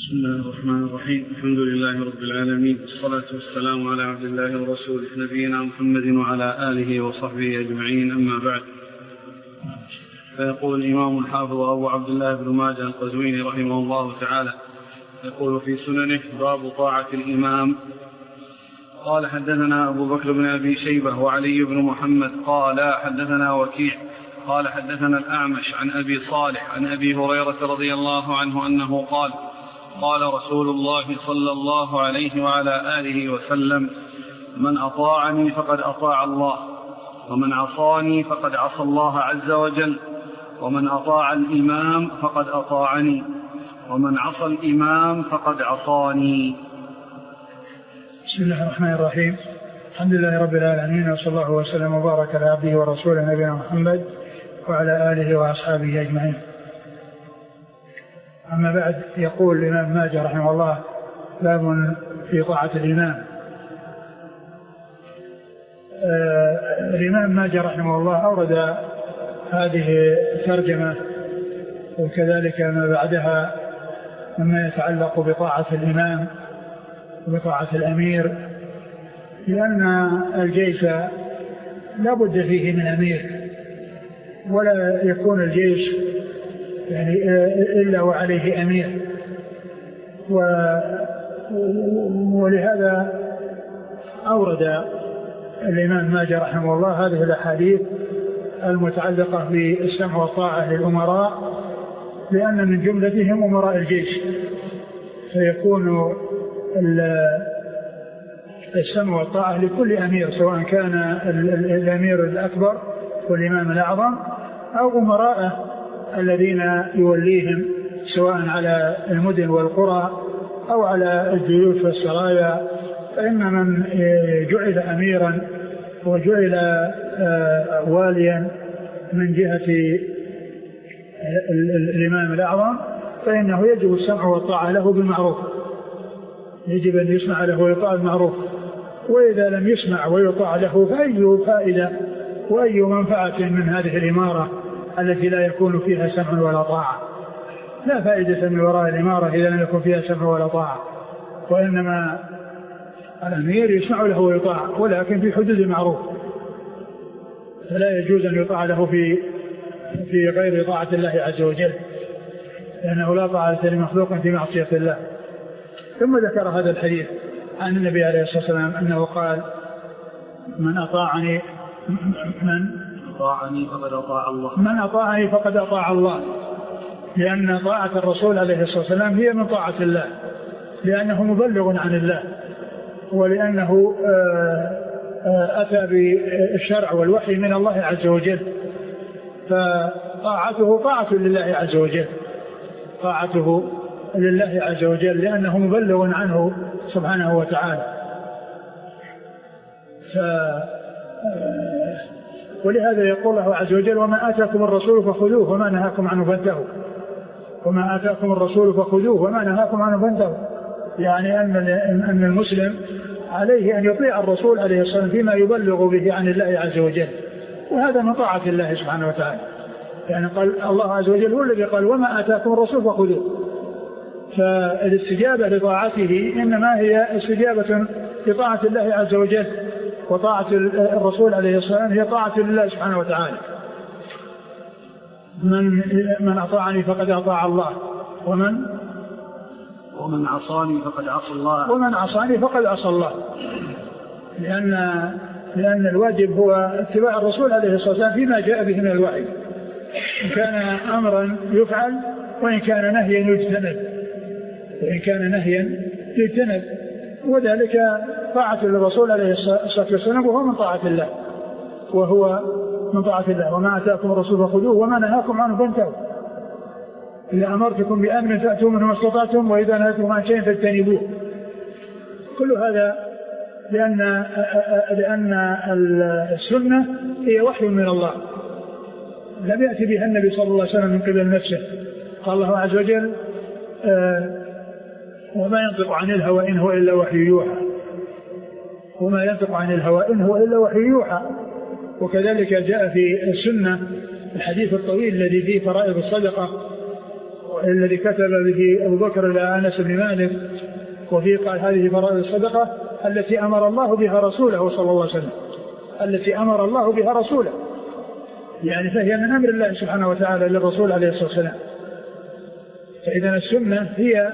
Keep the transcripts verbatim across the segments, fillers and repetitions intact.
بسم الله الرحمن الرحيم. الحمد لله رب العالمين، والصلاة والسلام على عبد الله ورسوله نبينا محمد وعلى آله وصحبه أجمعين، أما بعد. فيقول الإمام الحافظ أبو عبد الله بن ماجه القزويني رحمه الله تعالى، يقول في سننه: باب طاعة الإمام. قال: حدثنا أبو بكر بن أبي شيبة وعلي بن محمد قال حدثنا وكيع قال حدثنا الأعمش عن أبي صالح عن أبي هريرة رضي الله عنه أنه قال: قال رسول الله صلى الله عليه وعلى آله وسلم: من أطاعني فقد أطاع الله، ومن عصاني فقد عصى الله عز وجل، ومن أطاع الإمام فقد أطاعني، ومن عصى الإمام فقد عصاني. بسم الله الرحمن الرحيم. الحمد لله رب العالمين، وصلى الله وسلم وبارك على عبده ورسوله نبينا محمد وعلى آله وأصحابه أجمعين. أما بعد، يقول الإمام ماجه رحمه الله: باب في طاعة الإمام. آه الإمام ماجه رحمه الله أورد هذه الترجمة وكذلك ما بعدها مما يتعلق بطاعة الإمام وبطاعة الأمير، لأن الجيش لا بد فيه من أمير، ولا يكون الجيش يعني إلا وعليه أمير، ولهذا أورد الإمام ماجه رحمه الله هذه الأحاديث المتعلقة بالسمع والطاعة للأمراء، لأن من جملتهم أمراء الجيش، فيكون السمع والطاعة لكل أمير، سواء كان الأمير الأكبر والإمام الأعظم أو أمراءه الذين يوليهم، سواء على المدن والقرى أو على الجيوش والسرايا. فإن من جعل أميرا وجعل واليا من جهة الإمام الأعظم فإنه يجب السمع والطاعة له بالمعروف، يجب أن يسمع له ويطاع المعروف. وإذا لم يسمع ويطاع له فأي فائدة وأي منفعة من هذه الإمارة التي لا يكون فيها سمع ولا طاعة؟ لا فائدة من وراء الإمارة إذا لم يكن فيها سمع ولا طاعة. وإنما الأمير يسمع له ويطاع، ولكن في حدود المعروف، فلا يجوز أن يطاع له في في غير طاعة الله عز وجل، لأنه لا طاعة لمخلوق في معصية الله. ثم ذكر هذا الحديث عن النبي عليه الصلاة والسلام أنه قال: من أطاعني من أطاعني فقد أطاع الله من أطاعني فقد أطاع الله، لأن طاعة الرسول عليه الصلاة والسلام هي من طاعة الله، لأنه مبلغ عن الله، ولأنه أتى بالشرع والوحي من الله عز وجل، فطاعته طاعة لله عز وجل، طاعته لله عز وجل لأنه مبلغ عنه سبحانه وتعالى. ف ولهذا يقول الله عز وجل: وما آتاكم الرسول فخذوه وما نهاكم عنه فانتهوا. وما آتاكم الرسول فخذوه وما نهاكم عنه فانتهوا، يعني أن أن المسلم عليه أن يطيع الرسول عليه الصلاة والسلام فيما يبلغ به عن الله عز وجل، وهذا من طاعة الله سبحانه وتعالى. يعني قال الله عز وجل هو الذي قال: وما آتاكم الرسول فخذوه. فالاستجابة لطاعته إنما هي استجابة لطاعة الله عز وجل، وطاعة الرسول عليه الصلاة والسلام هي طاعة لله سبحانه وتعالى. من من أطاعني فقد أطاع الله، ومن ومن عصاني فقد عصى الله ومن عصاني فقد عصى الله، لأن لأن الواجب هو اتباع الرسول عليه الصلاة والسلام فيما جاء به من الوحي، إن كان أمرا يفعل وإن كان نهيا يجتنب، وإن كان نهيا يجتنب، وذلك طاعة الرسول عليه الصلاة والسلام وهو من طاعة الله، وهو من طاعة الله. وما آتاكم الرسول فخذوه وما نهاكم عنه فانتهوا. إذا أمرتكم بأمر فأتوا منه ما استطعتم، وإذا نهيتكم عن شيء فاجتنبوه. كل هذا لأن لأن السنة هي وحي من الله، لم يأتي بها النبي صلى الله عليه وسلم من قبل نفسه. قال الله عز وجل: آه وما ينطق عن الهوى إن هو إلا وحي يوحى. وما ينطق عن الهوى إن هو إلا وحي يوحى. وكذلك جاء في السنة الحديث الطويل الذي فيه فرائض الصدقة الذي كتب به أبو بكر إلى أنس بن مالك، وفيه قال هذه فرائض الصدقة التي أمر الله بها رسوله صلى الله عليه وسلم، التي أمر الله بها رسوله، يعني فهي من أمر الله سبحانه وتعالى للرسول عليه الصلاة والسلام. فإذا السنة هي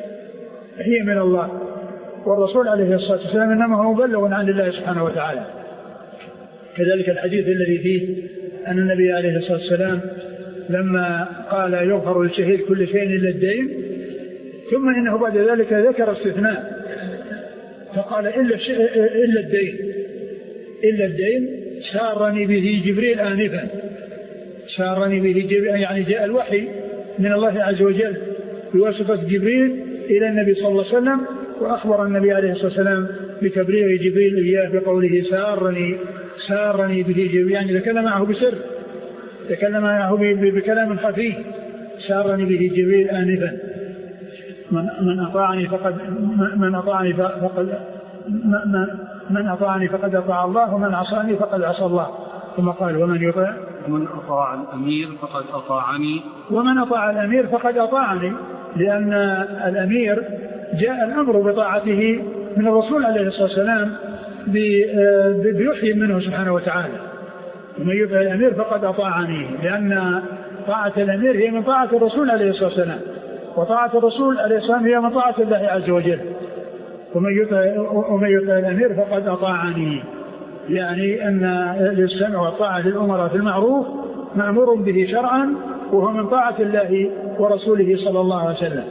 هي من الله، والرسول عليه الصلاة والسلام إنما هو مبلغ عن الله سبحانه وتعالى. كذلك الحديث الذي فيه أن النبي عليه الصلاة والسلام لما قال يغفر للشهيد كل شيء إلا الدين، ثم إنه بعد ذلك ذكر استثناء فقال إلا, إلا الدين إلا الدين سارني به جبريل آنفا، سارني به جبريل، يعني جاء الوحي من الله عز وجل بواسطة جبريل إلى النبي صلى الله عليه وسلم، وأخبر النبي عليه الصلاة والسلام بتبليغ جبريل إياه بقوله سارني سارني به جبريل، يعني تكلم معه بسر، تكلم معه بكلام خفي، سارني به جبريل آنفا. من أطاعني فقد من أطاعني فقد من أطاعني فقد أطاع الله، ومن عصاني فقد عصى الله. ثم قال ومن يطع ومن أطاع الأمير فقد أطاعني ومن أطاع الأمير فقد أطاعني، لأن الأمير جاء الأمر بطاعته من الرسول عليه الصلاة والسلام بوحي منه سبحانه وتعالى. ومن يطع الأمير فقد أطاعني، لأن طاعة الأمير هي من طاعة الرسول عليه الصلاة والسلام، وطاعة الرسول عليه الصلاة والسلام هي من طاعة الله عز وجل. ومن يطع ومن يطع الأمير فقد أطاعني، يعني أن السمع والطاعة للأمراء في المعروف مأمور به شرعا، وهو من طاعة الله ورسوله صلى الله عليه وسلم.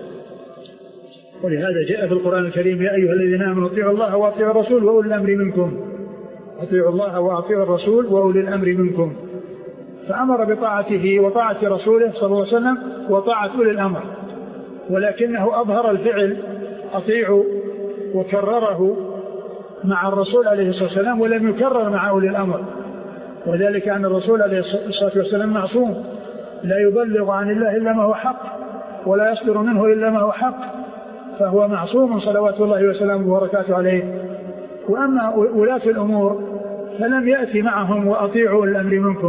ولهذا جاء في القرآن الكريم يا أيها الذين آمنوا اطيعوا الله وأطيعوا الرسول وأولي الأمر منكم، اطيعوا الله وأطيعوا الرسول وأولي الأمر منكم، فأمر بطاعته وطاعة رسوله صلى الله عليه وسلم وطاعة أولي الأمر، ولكنه أظهر الفعل أطيعوا وكرره مع الرسول عليه الصلاة والسلام، ولم يكرر مع أولي الأمر، وذلك أن الرسول عليه الصلاة والسلام معصوم، لا يبلغ عن الله إلا ما هو حق، ولا يصدر منه إلا ما هو حق، فهو معصوم صلوات الله وسلامه وبركاته عليه. وأما ولاة الأمور فلم يأتي معهم وأطيعوا الأمر منكم،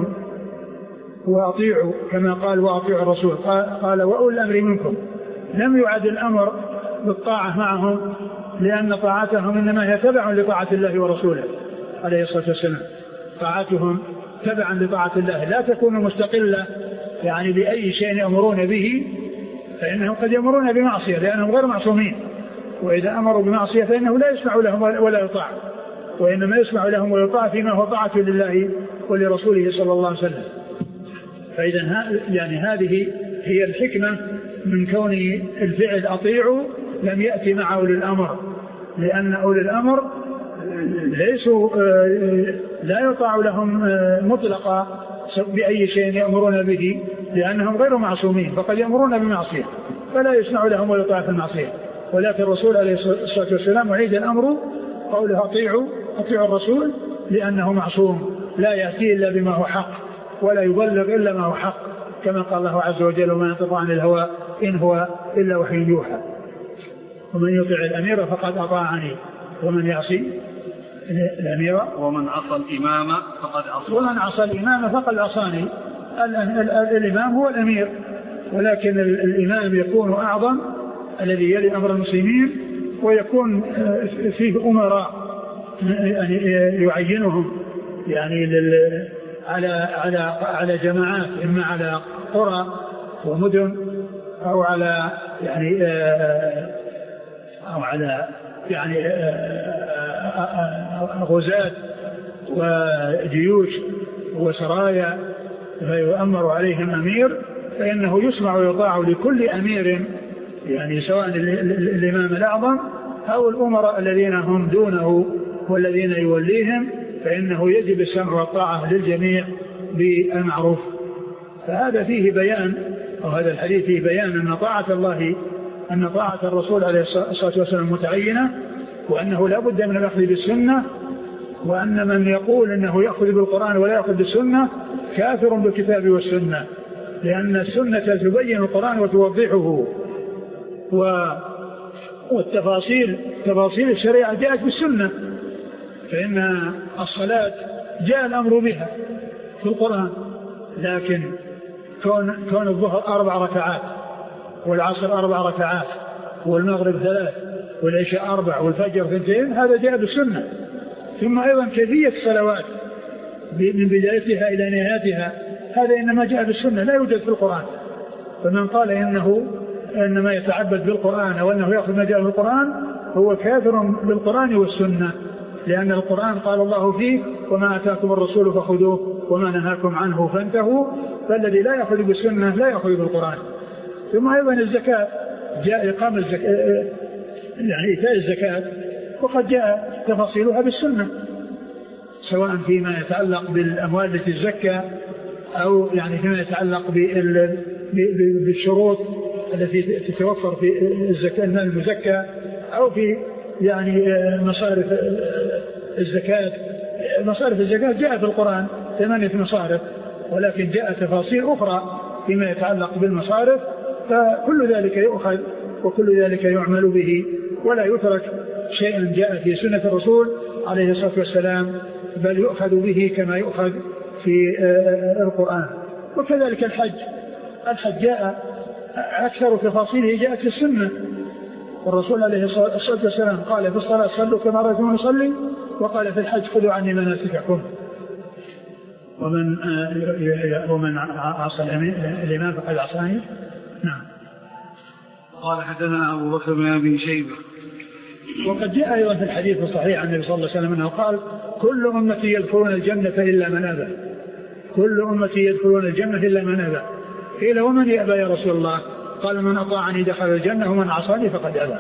وأطيعوا كما قال وأطيعوا الرسول، قال وأولي الأمر منكم، لم يعد الأمر بالطاعة معهم، لأن طاعتهم إنما هي تبع لطاعة الله ورسوله عليه الصلاة والسلام. طاعتهم تبعا لطاعة الله، لا تكون مستقلة يعني بأي شيء يأمرون به، فإنهم قد يأمرون بمعصية لأنهم غير معصومين، وإذا أمروا بمعصية فإنه لا يسمع لهم ولا يطاع، وإنما يسمع لهم ويطاع فيما هو طاعة لله ولرسوله صلى الله عليه وسلم. فإذا يعني هذه هي الحكمة من كون الفعل أطيعوا لم يأتي مع أولي الأمر، لأن أولي الأمر ليسوا لا يطاع لهم مطلقا بأي شيء يأمرون به، لأنهم غير معصومين، فقد يأمرون بمعصية فلا يسمع لهم ويطاع في المعصية. ولكن الرسول عليه الصلاة والسلام وعيد الأمر قوله أطيعوا أطيعوا الرسول، لأنه معصوم لا يأتي إلا بما هو حق، ولا يبلغ إلا ما هو حق، كما قال الله عز وجل وما ينطق عن الهوى إن هو إلا وحي يوحى. ومن يطع الأمير فقد أطاعني، ومن يعصي الأمير ومن عصى الإمام فقد عصى ومن عصى الإمام فقد عصاني. الإمام هو الأمير، ولكن الإمام يكون أعظم الذي يلي أمر المسلمين، ويكون فيه أمراء يعني يعينهم يعني لل على على على جماعات، إما على قرى ومدن أو على يعني أو على يعني غزاة وجيوش وسرايا فيؤمر عليهم أمير، فإنه يسمع ويطاع لكل أمير، يعني سواء الإمام الأعظم أو الأمراء الذين هم دونه والذين يوليهم، فإنه يجب السمع والطاعة للجميع بالمعروف. فهذا فيه بيان، أو هذا الحديث فيه بيان أن طاعة الله أن طاعة الرسول عليه الصلاة والسلام متعينة، وأنه لا بد من الأخذ بالسنة، وأن من يقول أنه يأخذ بالقرآن ولا يأخذ بالسنة كافر بالكتاب والسنة، لأن السنة تبين القرآن وتوضحه، والتفاصيل تفاصيل الشريعة جاءت بالسنة، فإن الصلاة جاء الأمر بها في القرآن، لكن كون, كون الظهر أربع ركعات والعصر أربع ركعات والمغرب ثلاث والعشاء أربع والفجر ثنتين، هذا جاء بالسنة. ثم أيضا كيفية الصلوات من بدايتها إلى نهايتها هذا إنما جاء بالسنة لا يوجد في القرآن. فمن قال إنه إنما يتعبد بالقرآن أو أنه يأخذ ما جاء في القرآن هو كافر بالقرآن والسنة، لأن القرآن قال الله فيه وما أتاكم الرسول فخذوه وما نهاكم عنه فانتهوا، فالذي لا يأخذ بالسنة لا يأخذ بالقرآن. ثم أيضا الزكاة جاء إقام الزكاة يعني إيتاء الزكاة وقد جاء تفاصيلها بالسنة، سواء فيما يتعلق بالأموال التي تزكى أو يعني فيما يتعلق بالشروط التي تتوفر في الزكاة المال المزكى أو في يعني مصارف الزكاة. مصارف الزكاة جاء في القرآن ثمانية مصارف، ولكن جاء تفاصيل أخرى فيما يتعلق بالمصارف، فكل ذلك يؤخذ وكل ذلك يعمل به ولا يترك شيئا جاء في سنة الرسول عليه الصلاة والسلام، بل يؤخذ به كما يؤخذ في القرآن. وكذلك الحج، الحج جاء أكثر تفاصيله جاءت في السنة، والرسول عليه الصلاة والسلام قال في الصلاة صلوا كما رأيتموني أصلي، وقال في الحج خذوا عني مناسككم. ومن ومن عصى الإمام فقد عصاني. نعم. قال حدثنا أبو بكر بن أبي شيبة. وقد جاء أيضا في الحديث الصحيح عن النبي صلى الله عليه وسلم أنه قال كل أمتي يدخلون الجنة إلا من أبى، كل أمتي يدخلون الجنة إلا من أبى. قيل ومن يأبى يا رسول الله؟ قال من أطاعني دخل الجنة ومن عصاني فقد أبى.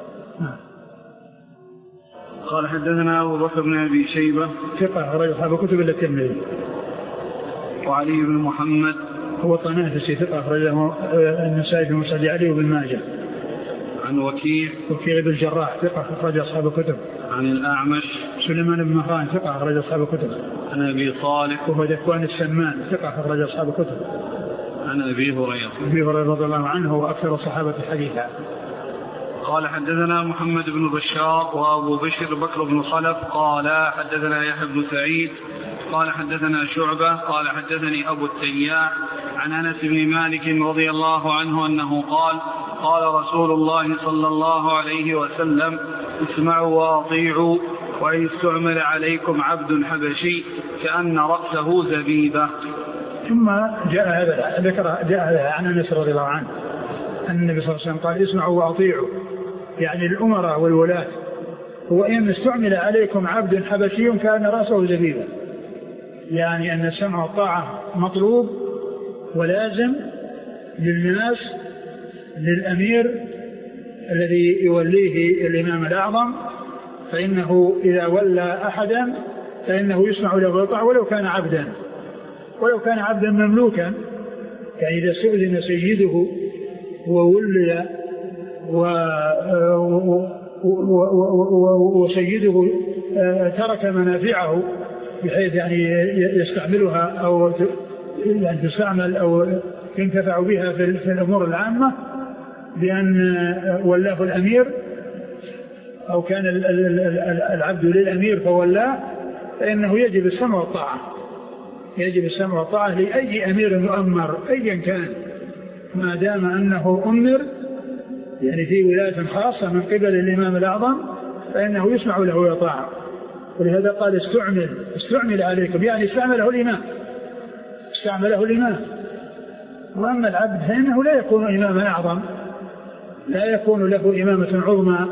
قال حدثنا أبو بكر بن أبي شيبة ثقة أخرج أصحاب كتب إلا الترمذي. وعلي بن محمد هو طنافسي ثقة أخرجه النسائي في مسند علي وابن ماجه. عن وكيع وكيع بن الجراح ثقة أخرج أصحاب كتب. عن الأعمش سليمان بن مهران ثقة أخرج أصحاب كتب. عن أبي صالح وهو ذكوان السمان ثقة أخرج أصحاب كتب. عن أبي هريرة أبي هريرة رضي الله عنه وأكثر الصحابة حديثا. قال حدثنا محمد بن بشار وأبو بشر بكر بن خلف قال حدثنا يحيى بن سعيد قال حدثنا شعبة قال حدثني أبو التياح عن أنس بن مالك رضي الله عنه أنه قال قال رسول الله صلى الله عليه وسلم اسمعوا وأطيعوا وإن استعمل عليكم عبد حبشي كأن رأسه زبيبة. ثم جاء هذا ذكر جاء عن أنس رضي الله عنه أن النبي صلى الله عليه وسلم قال اسمعوا وأطيعوا، يعني الأمراء والولاة، وإن استعمل عليكم عبد حبشي كان رأسه زبيبا، يعني أن السمع والطاعة مطلوب ولازم للناس للأمير الذي يوليه الإمام الأعظم، فإنه إذا ولى أحدا فإنه يسمع له ويطاع ولو كان عبدا، ولو كان عبدا مملوكا، يعني إذا استؤذن سيده وولي وسيده ترك منافعه بحيث يعني يستعملها أو يعني تستعمل أو ينتفع بها في الأمور العامة بأن ولاه الأمير أو كان العبد للأمير فولاه، فإنه يجب السمع والطاعة، يجب السمع والطاعة لأي أمير مؤمر أيا كان ما دام أنه أمر يعني في ولاية خاصة من قبل الإمام الأعظم فإنه يسمع له ويطاع. ولهذا قال استعمل استعمل عليكم، يعني استعمله الإمام استعمله الإمام. وأما العبد فإنه لا يكون إماما أعظم، لا يكون له إمامة عظمى،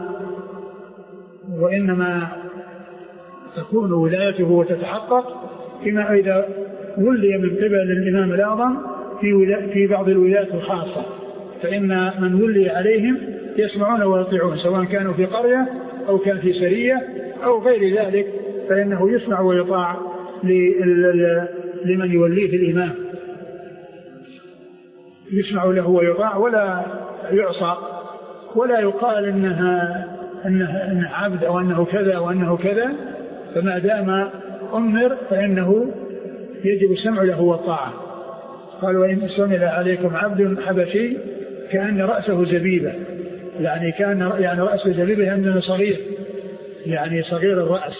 وإنما تكون ولايته وتتحقق فيما إذا ولي من قبل الإمام الأعظم في, في بعض الولايات الخاصة، فإن من ولي عليهم يسمعون ويطيعون سواء كانوا في قرية أو كان في سرية أو غير ذلك، فإنه يسمع ويطاع لمن يوليه الإمام، يسمع له ويطاع ولا يعصى، ولا يقال إنها أنه, أنه عبد أو أنه كذا أو أنه كذا، فما دام أمر فإنه يجب السمع له والطاعة. قال وإن استعمل عليكم عبد حبشي كأن رأسه زبيبة، يعني كان يعني رأسه زبيبة لأنه صغير، يعني صغير الرأس.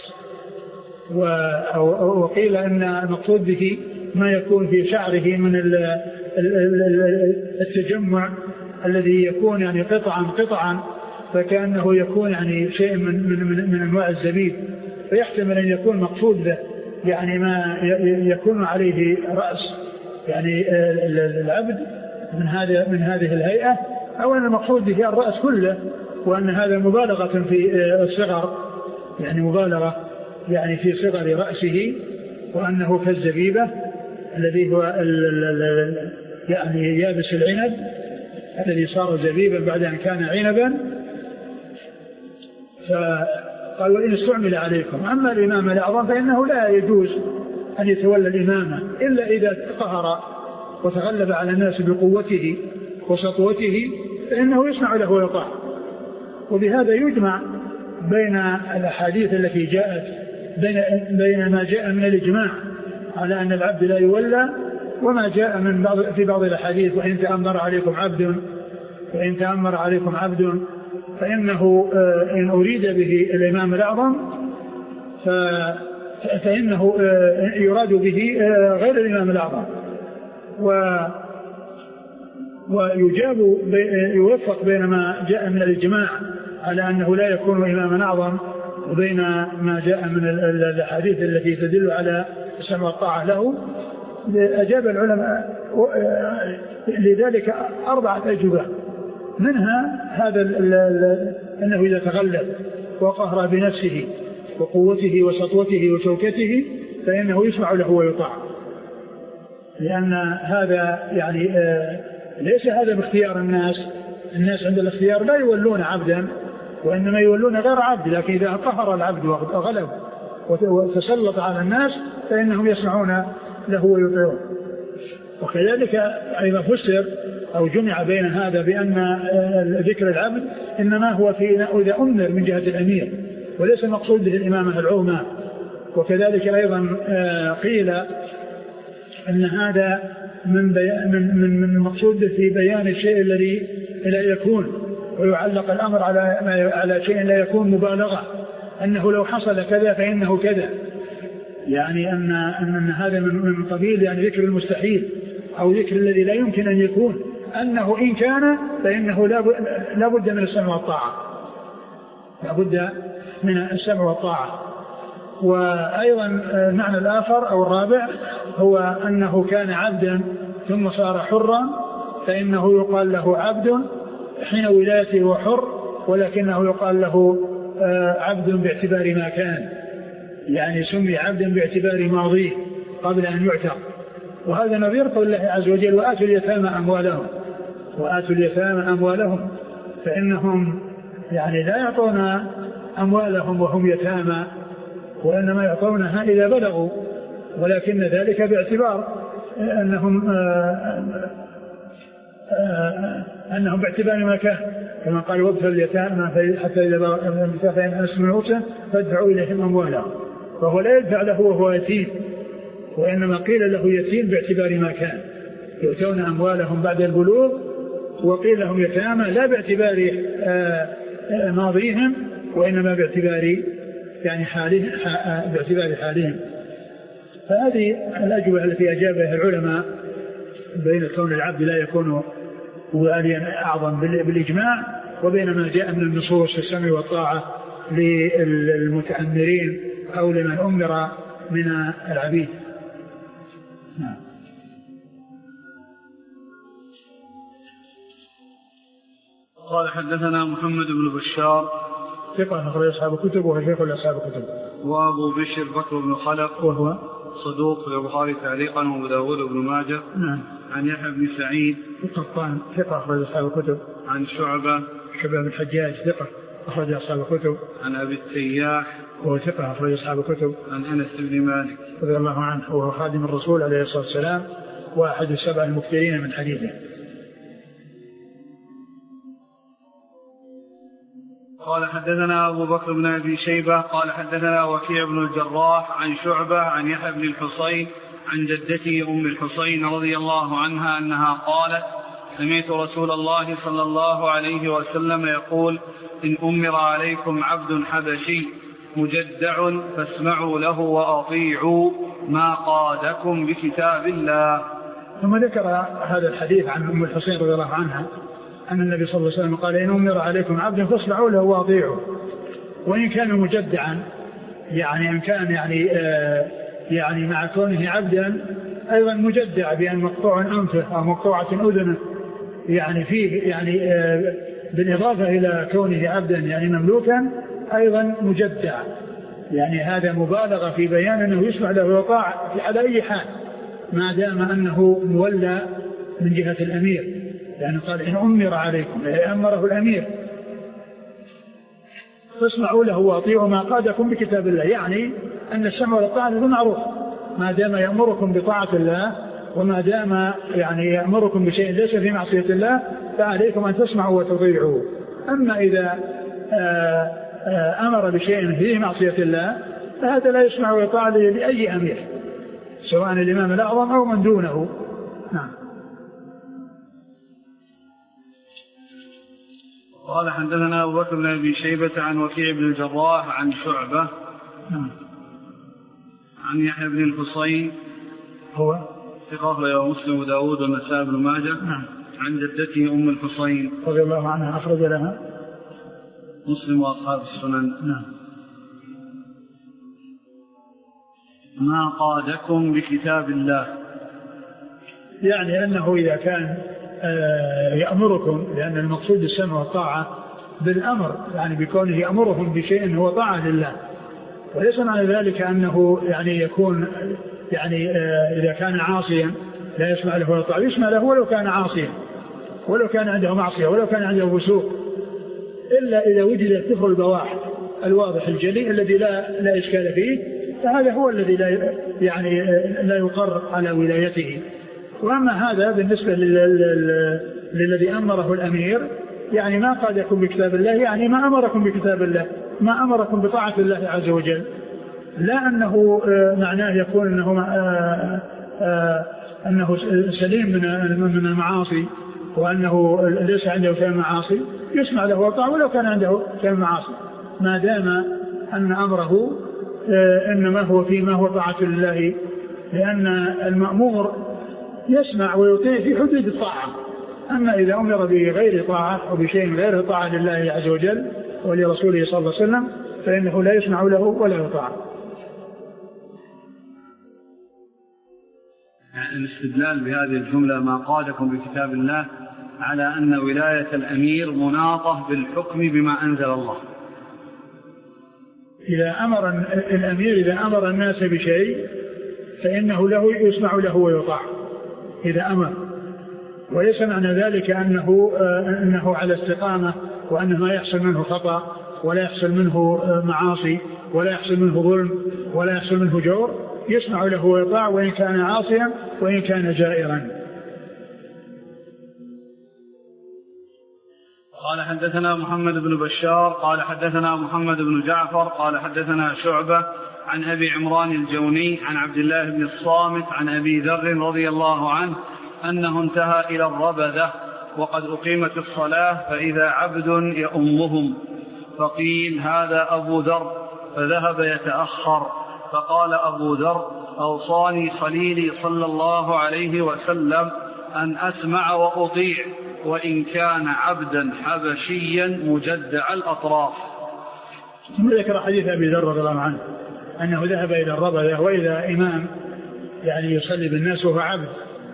وقيل أن المقصود به ما يكون في شعره من التجمع الذي يكون يعني قطعا قطعا فكأنه يكون يعني شيء من, من, من, من أنواع الزبيب، فيحتمل أن يكون مقصود به يعني ما يكون عليه رأس يعني العبد من هذا من هذه الهيئة، أو أن المقصود به الرأس كله، وأن هذا مبالغة في الصغر يعني مبالغة يعني في صغر رأسه، وأنه كالزبيبة الذي هو يعني يابس العنب الذي صار زبيبا بعد أن كان عنبا. فقال وإن استعمل عليكم. أما الإمام الأعظم فإنه لا يجوز أن يتولى الإمامة إلا إذا قهر وتغلب على الناس بقوته وسطوته فإنه يسمع له ويطاع. وبهذا يجمع بين الأحاديث التي جاءت بين, بين ما جاء من الإجماع على أن العبد لا يولى، وما جاء من بعض في بعض الأحاديث وإن تأمر عليكم عبد وإن تأمر عليكم عبد فإنه إن أريد به الإمام الأعظم فإنه يراد به غير الإمام الأعظم. و ويجاب يوفق بين ما جاء من الإجماع على أنه لا يكون إماما أعظم وبين ما جاء من الأحاديث التي تدل على السمع والطاعة له. أجاب العلماء لذلك أربعة أجوبة، منها هذا أنه إذا تغلب وقهر بنفسه وقوته وسطوته وشوكته فإنه يسمع له ويطاع، لأن هذا يعني ليس هذا باختيار الناس. الناس عند الاختيار لا يولون عبدا وإنما يولون غير عبد، لكن إذا قهر العبد وغلب وتسلط على الناس فإنهم يسمعون له ويطيعون. وكذلك أيضا فسر أو جمع بين هذا بأن ذكر العبد إنما هو في إذا أمر من جهة الأمير وليس مقصود به الإمامة العظمى. وكذلك أيضا قيل أن هذا من من من من المقصود في بيان الشيء الذي لا يكون، ويعلق الأمر على على شيء لا يكون مبالغة، أنه لو حصل كذا فإنه كذا، يعني أن أن هذا من من قبيل يعني ذكر المستحيل أو ذكر الذي لا يمكن أن يكون، أنه إن كان فإنه لا بد من السمع والطاعة، لا بد من السمع والطاعة. وأيضا المعنى الآخر أو الرابع هو أنه كان عبدا ثم صار حرا فإنه يقال له عبد حين ولايته هو حر، ولكنه يقال له عبد باعتبار ما كان، يعني سمي عبدا باعتبار ماضيه قبل أن يعتق. وهذا نظير قول الله عز وجل وآتوا اليتامى أموالهم وآتوا اليتامى أموالهم، فإنهم يعني لا يعطون أموالهم وهم يتامى، وإنما يعطونها إذا بلغوا، ولكن ذلك باعتبار أنهم أنهم باعتبار ما كان، كما قال وابتلوا اليتامى حتى إذا بلغوا فإن أنستم منهم رشدا فادفعوا إليهم أموالهم، فهو لا يدفع له وهو يتيم، وإنما قيل له يتيم باعتبار ما كان، يؤتون أموالهم بعد البلوغ، وقيل لهم يتامى لا باعتبار ماضيهم وإنما باعتبار يعني حالهم باعتبار حالهم. فهذه الأجوبة التي أجابها العلماء بين كون العبد لا يكون واليا أعظم بالإجماع، وبين ما جاء من النصوص في السمع والطاعة للمتأمرين أو لمن أمر من العبيد. نعم. قال حدثنا محمد بن بشار ثقة أخرج أصحاب الكتب وهو شيخ أصحاب الكتب. وأبو بشر بكر بن خلف وهو صدوق في البخاري تعليقا وأبو داود بن ماجه. نعم. عن يحيى بن سعيد القطان ثقة أخرج أصحاب الكتب. عن شعبة شعبة بن الحجاج ثقة أخرج أصحاب الكتب. عن أبي التياح وهو ثقة أخرج أصحاب الكتب. عن أنس بن مالك رضي الله عنه وهو خادم الرسول عليه الصلاة والسلام وأحد السبع المكثرين من حديثه. قال حدثنا أبو بكر بن أبي شيبة قال حدثنا وكيع بن الجراح عن شعبة عن يحيى بن الحصين عن جدته أم الحصين رضي الله عنها أنها قالت سمعت رسول الله صلى الله عليه وسلم يقول إن أمر عليكم عبد حبشي مجدع فاسمعوا له وأطيعوا ما قادكم بكتاب الله. ثم ذكر هذا الحديث عن أم الحصين رضي الله عنها أن النبي صلى الله عليه وسلم قال إن أمر عليكم عبد فاصنعوا له واطيعوا، وإن كان مجدعا يعني إن كان يعني آه يعني مع كونه عبدا أيضا مجدع بأن مقطوع أنفه أو مقطوعة أذنه يعني فيه يعني آه بالإضافة إلى كونه عبدا يعني مملوكا أيضا مجدع، يعني هذا مبالغة في بيان أنه يسمع له ويطاع على أي حال ما دام أنه مولى من جهة الأمير، يعني قال إن أمر عليكم أمره الأمير فاسمعوا له واطيعوا ما قادكم بكتاب الله، يعني أن السمع والطاعة معروف ما دام يأمركم بطاعة الله وما دام يعني يأمركم بشيء ليس في معصية الله فعليكم أن تسمعوا وتطيعوا. أما إذا آآ آآ أمر بشيء فيه معصية الله فهذا لا يسمع ويطاع لأي أمير سواء الإمام الأعظم أو من دونه. نعم. قال حدثنا أبو بكر بن أبي شيبة عن وكيع بن الجراح عن شعبة نعم. عن يحيى بن الحصين هو ثقة له مسلم وداود والنسائي بن ماجه نعم. عن جدته أم الحصين رضي الله عنها أخرج لها مسلم وأصحاب السنن. نعم. ما قادكم بكتاب الله، يعني أنه إذا كان يأمركم، لأن المقصود السمع والطاعة بالأمر يعني بكونه يأمرهم بشيء هو طاعة لله، وليس معنى ذلك أنه يعني يكون يعني إذا كان عاصيا لا يسمع له ولا يطاع، يسمع له ولو كان عاصيا ولو كان عنده معصية ولو كان عنده فسوق، إلا إذا وجد الكفر البواح الواضح الجلي الذي لا لا إشكال فيه، فهذا هو الذي لا يعني لا يقر على ولايته. وأما هذا بالنسبة للذي أمره الأمير يعني ما قادكم بكتاب الله، يعني ما أمركم بكتاب الله، ما أمركم بطاعة الله عز وجل، لا أنه معناه يكون أنه أنه سليم من المعاصي وأنه ليس عنده شيء معاصي، يسمع له وطاعة ولو كان عنده شيء معاصي ما دام أن أمره إنما هو فيما هو طاعة لله، لأن المأمور يسمع ويطيع في حدود الطاعة. أما إذا أمر بغير طاعة أو بشيء غير طاعة لله عز وجل ولرسوله صلى الله عليه وسلم فإنه لا يسمع له ولا يطاع. يعني الاستدلال بهذه الجملة ما قادكم بكتاب الله على أن ولاية الأمير مناطة بالحكم بما أنزل الله. إذا أمر الأمير إذا أمر الناس بشيء فإنه له يسمع له ويطاع إذا أمر، وليس معنى ذلك أنه أنه على استقامة وأنه ما يحصل منه خطأ ولا يحصل منه معاصي ولا يحصل منه ظلم ولا يحصل منه جور، يسمع له ويطاع وإن كان عاصيا وإن كان جائرا. قال حدثنا محمد بن بشار قال حدثنا محمد بن جعفر قال حدثنا شعبة عن أبي عمران الجوني عن عبد الله بن الصامت عن أبي ذر رضي الله عنه أنه انتهى إلى الربذة وقد أقيمت الصلاة فإذا عبد يؤمهم، فقيل هذا أبو ذر، فذهب يتأخر، فقال أبو ذر أوصاني خليلي صلى الله عليه وسلم أن أسمع وأطيع وإن كان عبدا حبشيا مجدع الأطراف. ثم ذكر حديث أبي ذر رضي الله عنه أنه ذهب إلى الربذة وإذا إمام يعني يصلي بالناس وهو عبد،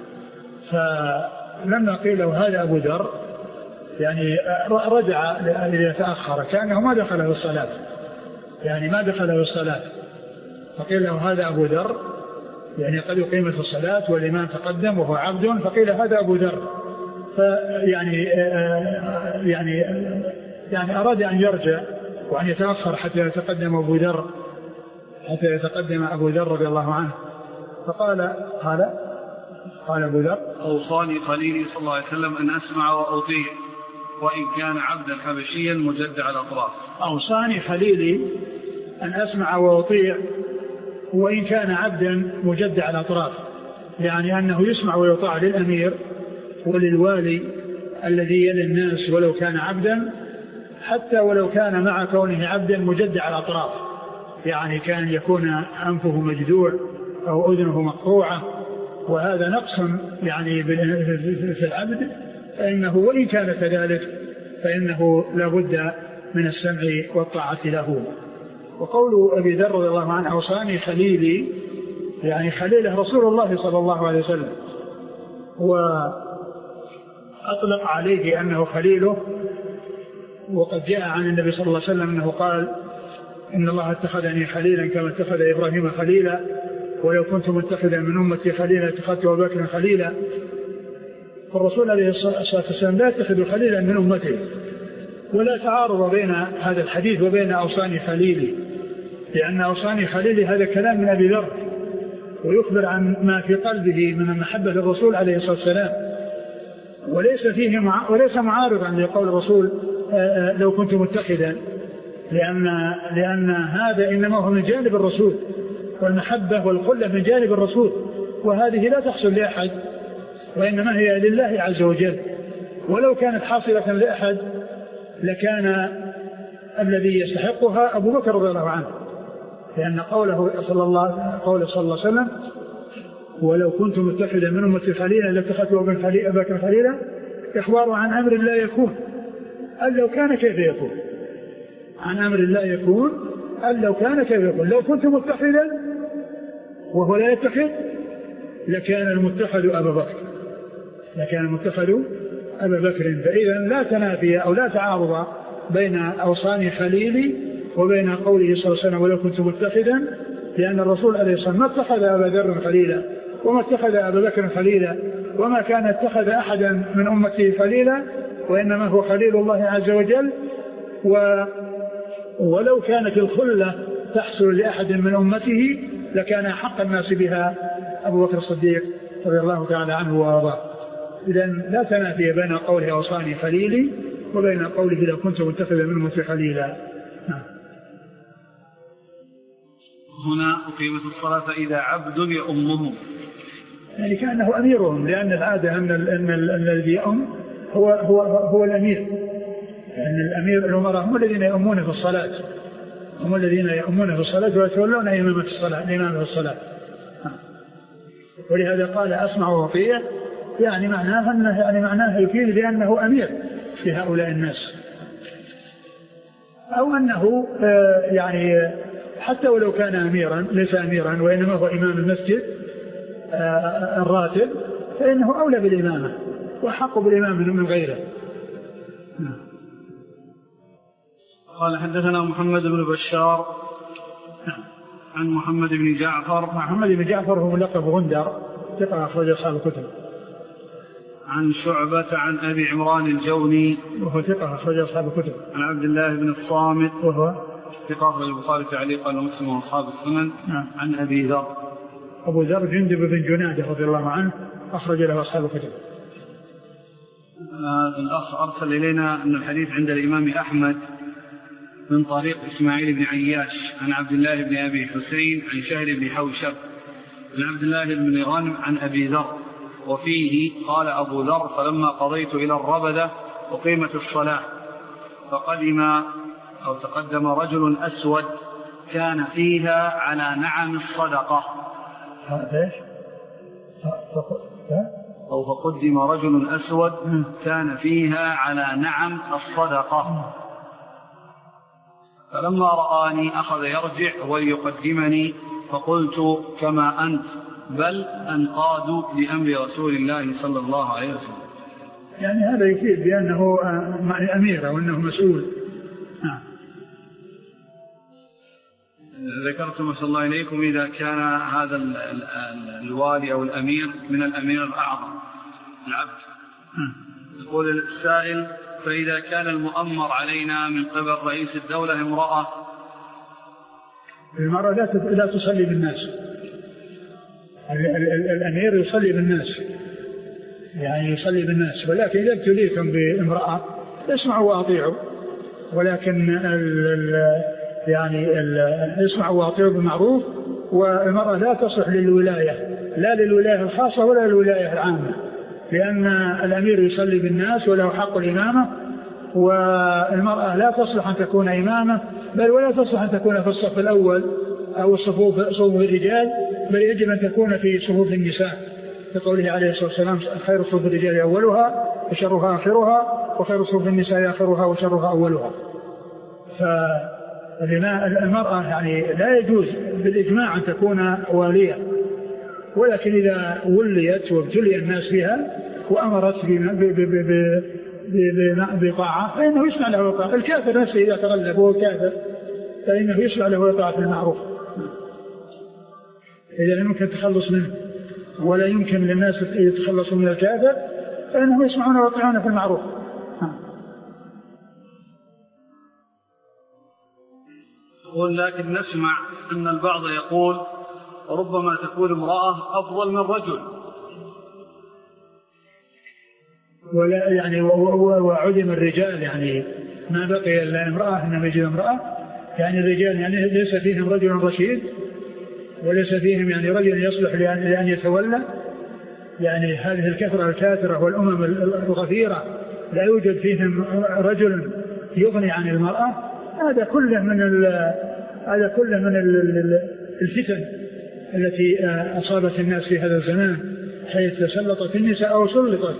فلما قيل له هذا أبو ذر يعني رجع ليتأخر كأنه ما دخله الصلاة، يعني ما دخله الصلاة، فقيل له هذا أبو ذر يعني قد أقيمت الصلاة والإمام تقدم وهو عبد، فقيل هذا أبو ذر، فيعني يعني يعني أراد أن يرجع وأن يتأخر حتى يتقدم أبو ذر حتى يتقدم أبو ذر رضي الله عنه، فقال قال قال أبو ذر أوصاني خليلي صلى الله عليه وسلم أن أسمع وأطيع وإن كان عبدا حبشيا مجدع الأطراف. أوصاني خليلي أن أسمع وأطيع وإن كان عبدا مجدع الأطراف، يعني أنه يسمع ويطاع للأمير وللوالي الذي يلي الناس ولو كان عبدا، حتى ولو كان مع كونه عبدا مجدع الأطراف، يعني كان يكون أنفه مجدوع أو أذنه مقطوعة، وهذا نقص يعني في العبد، فإنه وإن كان كذلك فإنه لا بد من السمع والطاعة له. وقول أبي ذر رضي الله عنه أوصاني خليلي، يعني خليله رسول الله صلى الله عليه وسلم، وأطلق عليه أنه خليله. وقد جاء عن النبي صلى الله عليه وسلم أنه قال إن الله اتخذني خليلا كما اتخذ إبراهيم خليلا، ولو كنت متخذا من أمتي خليلا اتخذت أبا بكر خليلا. فالرسول عليه الصلاة والسلام لا يتخذ خليلا من أمته، ولا تعارض بين هذا الحديث وبين أوصاني خليلي، لأن أوصاني خليلي هذا كلام من أبي ذر، ويخبر عن ما في قلبه من محبة الرسول عليه الصلاة والسلام، وليس فيه مع... وليس معارضا لقول الرسول لو كنت متخذا، لأن لأن هذا إنما هو من جانب الرسول، والمحبة والخلة من جانب الرسول، وهذه لا تحصل لأحد، وإنما هي لله عز وجل. ولو كانت حاصلة لأحد لكان الذي يستحقها أبو بكر رضي الله عنه، لأن قوله صلى الله قوله صلى الله عليه وسلم ولو كنت متخذا من أمتي خليلا لاتخذت أبا بكر خليلا، إخبار عن أمر لا يكون، أن لو كان كيف يكون، عن أمر لا يكون أن لو كان كيف يكون. لو كنت متخذا وهو لا يتخذ لكان المتخذ أبا بكر، لكان المتخذ أبا بكر. فإذا لا تنافي أو لا تعارض بين أوصاني خليلي وبين قوله صلى الله عليه وسلم ولو كنت متخذا، لأن الرسول عليه الصلاة والسلام ما اتخذ أبا ذر خليلا، وما اتخذ أبا بكر خليلا، وما كان اتخذ أحدا من أمته خليلا، وإنما هو خليل الله عز وجل. و ولو كانت الخلة تحصل لأحد من أمته لكان حق الناس بها أبو بكر الصديق رضي الله تعالى عنه وارضاه. إذن لا تنافي بين قوله أوصاني خليلي وبين قوله لو كنت متخذا من أمتي خليلا. نعم. هنا أقيمت الصلاة إذا عبد يؤمهم، يعني كأنه أميرهم، لأن العادة أن الذي يؤم هو هو هو الأمير، لأن الأمير الأمراء هم الذين يؤمون في الصلاة، هم الذين يؤمون في الصلاة ويتولون إمامة الصلاة، الإمام في الصلاة. ولهذا قال أسمع وأطيع، يعني معناه أنه يعني معناه يفيد بأنه أمير في هؤلاء الناس، أو أنه يعني حتى ولو كان أميرا ليس أميرا وإنما هو إمام المسجد الراتب، فإنه أولى بالإمامة وحق بالإمام من غيره. قال حدثنا محمد بن بشار عن محمد بن جعفر. محمد بن جعفر هو ملقب غندر، ثقة أخرج أصحاب الكتب. عن شعبة عن أبي عمران الجوني وهو ثقة أخرج أصحاب الكتب. عن عبد الله بن الصامت وهو ثقة أخرج البخاري تعليقا ومسلم وأصحاب السنن. نعم. عن أبي ذر أبو ذر جندب بن جنادة رضي الله عنه أخرج له أصحاب الكتب. هذا الأخ أرسل إلينا أن الحديث عند الإمام أحمد من طريق إسماعيل بن عياش عن عبد الله بن أبي حسين عن شهر بن حوشب عن عبد الله بن غانم عن أبي ذر، وفيه قال أبو ذر فلما قضيت إلى الربدة أقيمت الصلاة فقدم أو تقدم رجل أسود كان فيها على نعم الصدقة أو فقدم رجل أسود كان فيها على نعم الصدقة، فلما رآني أخذ يرجع وليقدمني، فقلت كما أنت بل أنقاد لأمر رسول الله صلى الله عليه وسلم. يعني هذا يفيد بأنه أمير وأنه مسؤول. نعم. ذكرت ما شاء الله إليكم إذا كان هذا الوالي أو الأمير من الأمير الأعظم العبد. يقول السائل فإذا كان المؤمر علينا من قبل رئيس الدولة امرأة، المرأة لا تصلي بالناس، الأمير يصلي بالناس، يعني يصلي بالناس، ولكن إذا ابتليتم بامرأة اسمعوا وأطيعوا، ولكن ال ال يعني ال اسمعوا وأطيعوا بالمعروف. والمرأة لا تصلح للولاية، لا للولاية الخاصة ولا للولاية العامة، لأن الأمير يصلي بالناس وله حق الإمامة، والمرأة لا تصلح أن تكون إمامة، بل ولا تصلح أن تكون في الصف الأول أو الصفوف صفوف الرجال، بل يجب أن تكون في صفوف النساء. لقوله عليه الصلاة والسلام خير صفوف الرجال أولها وشرها آخرها وخير صفوف النساء آخرها وشرها أولها. فالمرأة يعني لا يجوز بالإجماع أن تكون والية، ولكن إذا وليت وابتلي الناس بها وأمرت بطاعة فإنه يسمع له ويطاع. الكافر نفسه إذا تغلب وهو كافر فإنه يسمع له ويطاع في المعروف إذا لم يمكن التخلص منه، ولا يمكن للناس يتخلصوا من الكافر فإنهم يسمعون ويطيعون في المعروف. يقول لكن نسمع أن البعض يقول ربما تكون امرأة أفضل من رجل، ولا يعني وعدم الرجال، يعني ما بقي إلا امرأة إنما يجد امرأة، يعني الرجال يعني ليس فيهم رجل رشيد وليس فيهم يعني رجل يصلح لأن يتولى. يعني هذه الكثرة الكاثرة والأمم الغفيرة لا يوجد فيهم رجل يغني عن المرأة. هذا كله من هذا كله من الفتن التي أصابت الناس في هذا الزمان، حيث تسلطت النساء أو سلطت.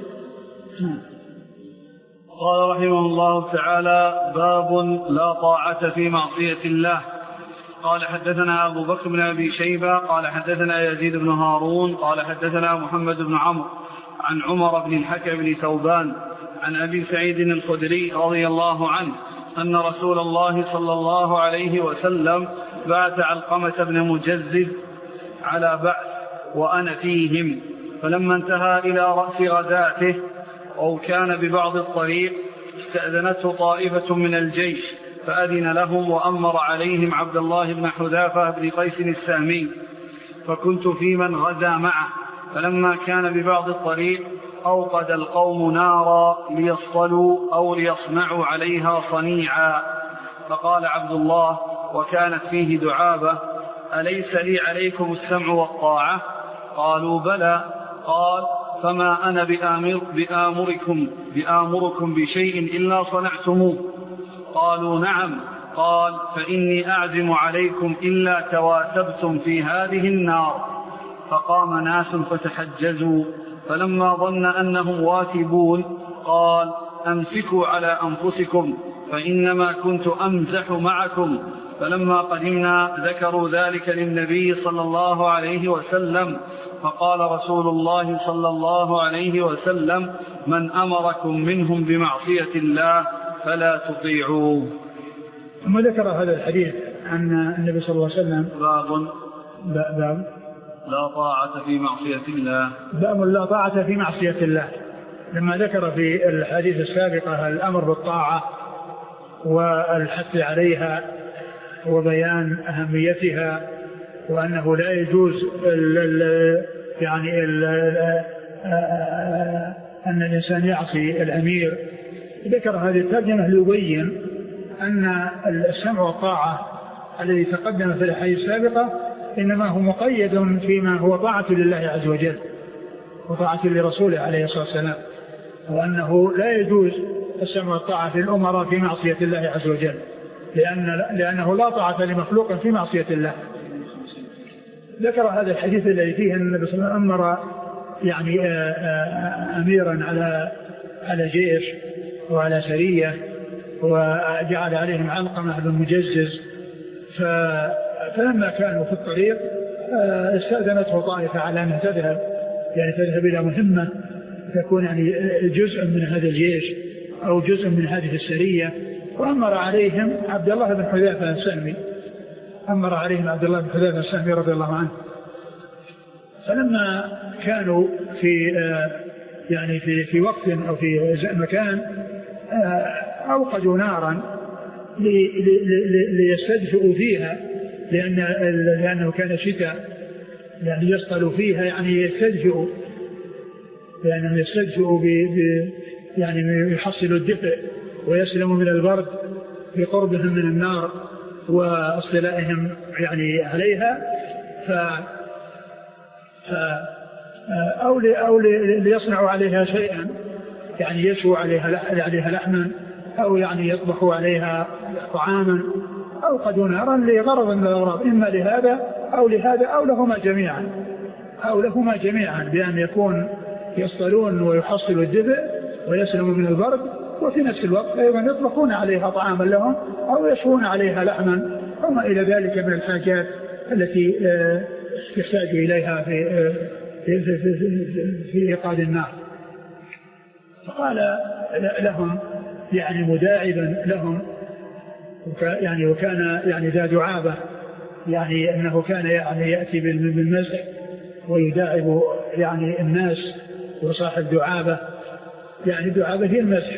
قال رحمه الله تعالى: باب لا طاعة في معصية الله. قال حدثنا أبو بكر بن أبي شيبة قال حدثنا يزيد بن هارون قال حدثنا محمد بن عمرو عن عمر بن الحكم بن ثوبان عن أبي سعيد الخدري رضي الله عنه أن رسول الله صلى الله عليه وسلم بعث علقمة بن مجزز على بعث وأنا فيهم، فلما انتهى إلى رأس غزاته أو كان ببعض الطريق استأذنته طائفة من الجيش فأذن لهم وأمر عليهم عبد الله بن حذافة بن قيس السهمي، فكنت في من غزا معه. فلما كان ببعض الطريق أوقد القوم نارا ليصطلوا أو ليصنعوا عليها صنيعا، فقال عبد الله وكانت فيه دعابة: أليس لي عليكم السمع والطاعة؟ قالوا بلى. قال: فما أنا بآمر بآمركم, بآمركم بشيء إلا صنعتموه. قالوا نعم. قال: فإني أعزم عليكم إلا تواتبتم في هذه النار. فقام ناس فتحجزوا، فلما ظن أنهم واثبون قال: أمسكوا على أنفسكم فإنما كنت أمزح معكم. فلما قدمنا ذكروا ذلك للنبي صلى الله عليه وسلم، فقال رسول الله صلى الله عليه وسلم: من أمركم منهم بمعصية الله فلا تطيعوه. ثم ذكر هذا الحديث عن النبي صلى الله عليه وسلم: باب باب لا طاعة في معصية الله. باب لا طاعة في معصية الله. لما ذكر في الحديث السابقة الأمر بالطاعة والحث عليها وبيان أهميتها، وأنه لا يجوز ال ال يعني ال أن الإنسان يعصي الأمير، ذكر هذه الترجمة ليبين أن السمع والطاعة الذي تقدم في الحديث السابقة إنما هو مقيد فيما هو طاعة لله عز وجل وطاعة لرسوله عليه الصلاة والسلام، وأنه لا يجوز السمع والطاعة في الأمراء في معصية الله عز وجل، لأن لأنه لا طاعة لمخلوق في معصية الله. ذكر هذا الحديث الذي فيه أن النبي صلى الله عليه وسلم أمر يعني أميرا على على جيش وعلى سرية، وجعل عليهم علقمة بن مجزز، فلما كانوا في الطريق استأذنته طائفة على أن تذهب يعني تذهب إلى مهمة تكون يعني جزء من هذا الجيش أو جزء من هذه السرية، وأمر عليهم عبد الله بن حذافة السهمي أمر عليهم عبد الله بن حذافة السهمي رضي الله عنه. فلما كانوا في يعني في في وقت أو في مكان أوقدوا نارا ليستدفئوا فيها، لأن لأنه كان شتاء يعني يصطلوا فيها يعني يستدفئوا، لأنهم يستدفئوا يعني يحصلوا الدفء ويسلموا من البرد بقربهم من النار واصطلائهم يعني عليها، ف أو أو ليصنعوا عليها شيئا يعني يشووا عليها عليها لحما أو يعني يطبخوا عليها طعاما، أو قدوا نارا لغرض من الأغراض، إما لهذا أو لهذا أو لهما جميعا. أو لهما جميعا، بأن يكون يصطلون ويحصلوا الدفء ويسلموا من البرد، وفي نفس الوقت أيضا يطبخون عليها طعاما لهم أو يشوون عليها لحما وما إلى ذلك من الحاجات التي يحتاج إليها في في في, في, في إيقاد النار. فقال لهم يعني مداعبا لهم يعني وكان يعني ذا دعابة، يعني أنه كان يعني يأتي بالمزح ويداعب يعني الناس وصاحب دعابة، يعني دعابة هي المزح.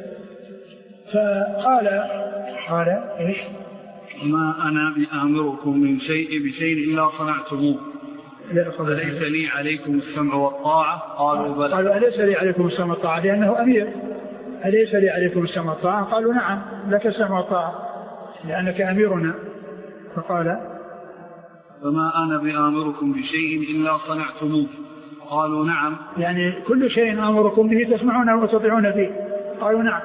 فقال قال إيش؟ ما أنا بآمركم من شيء بشيء إلا صنعتموه، أليس لي عليكم السمع والطاعة؟ قالوا بلى. قالوا أليس لي عليكم السمع والطاعة لأنه أمير، أليس لي عليكم السمع والطاعة؟ قالوا نعم لك السمع والطاعة لأنك أميرنا. فقال فما أنا بآمركم بشيء إلا صنعتموه، قالوا نعم، يعني كل شيء آمركم به تسمعونه وتطيعون فيه، قالوا نعم.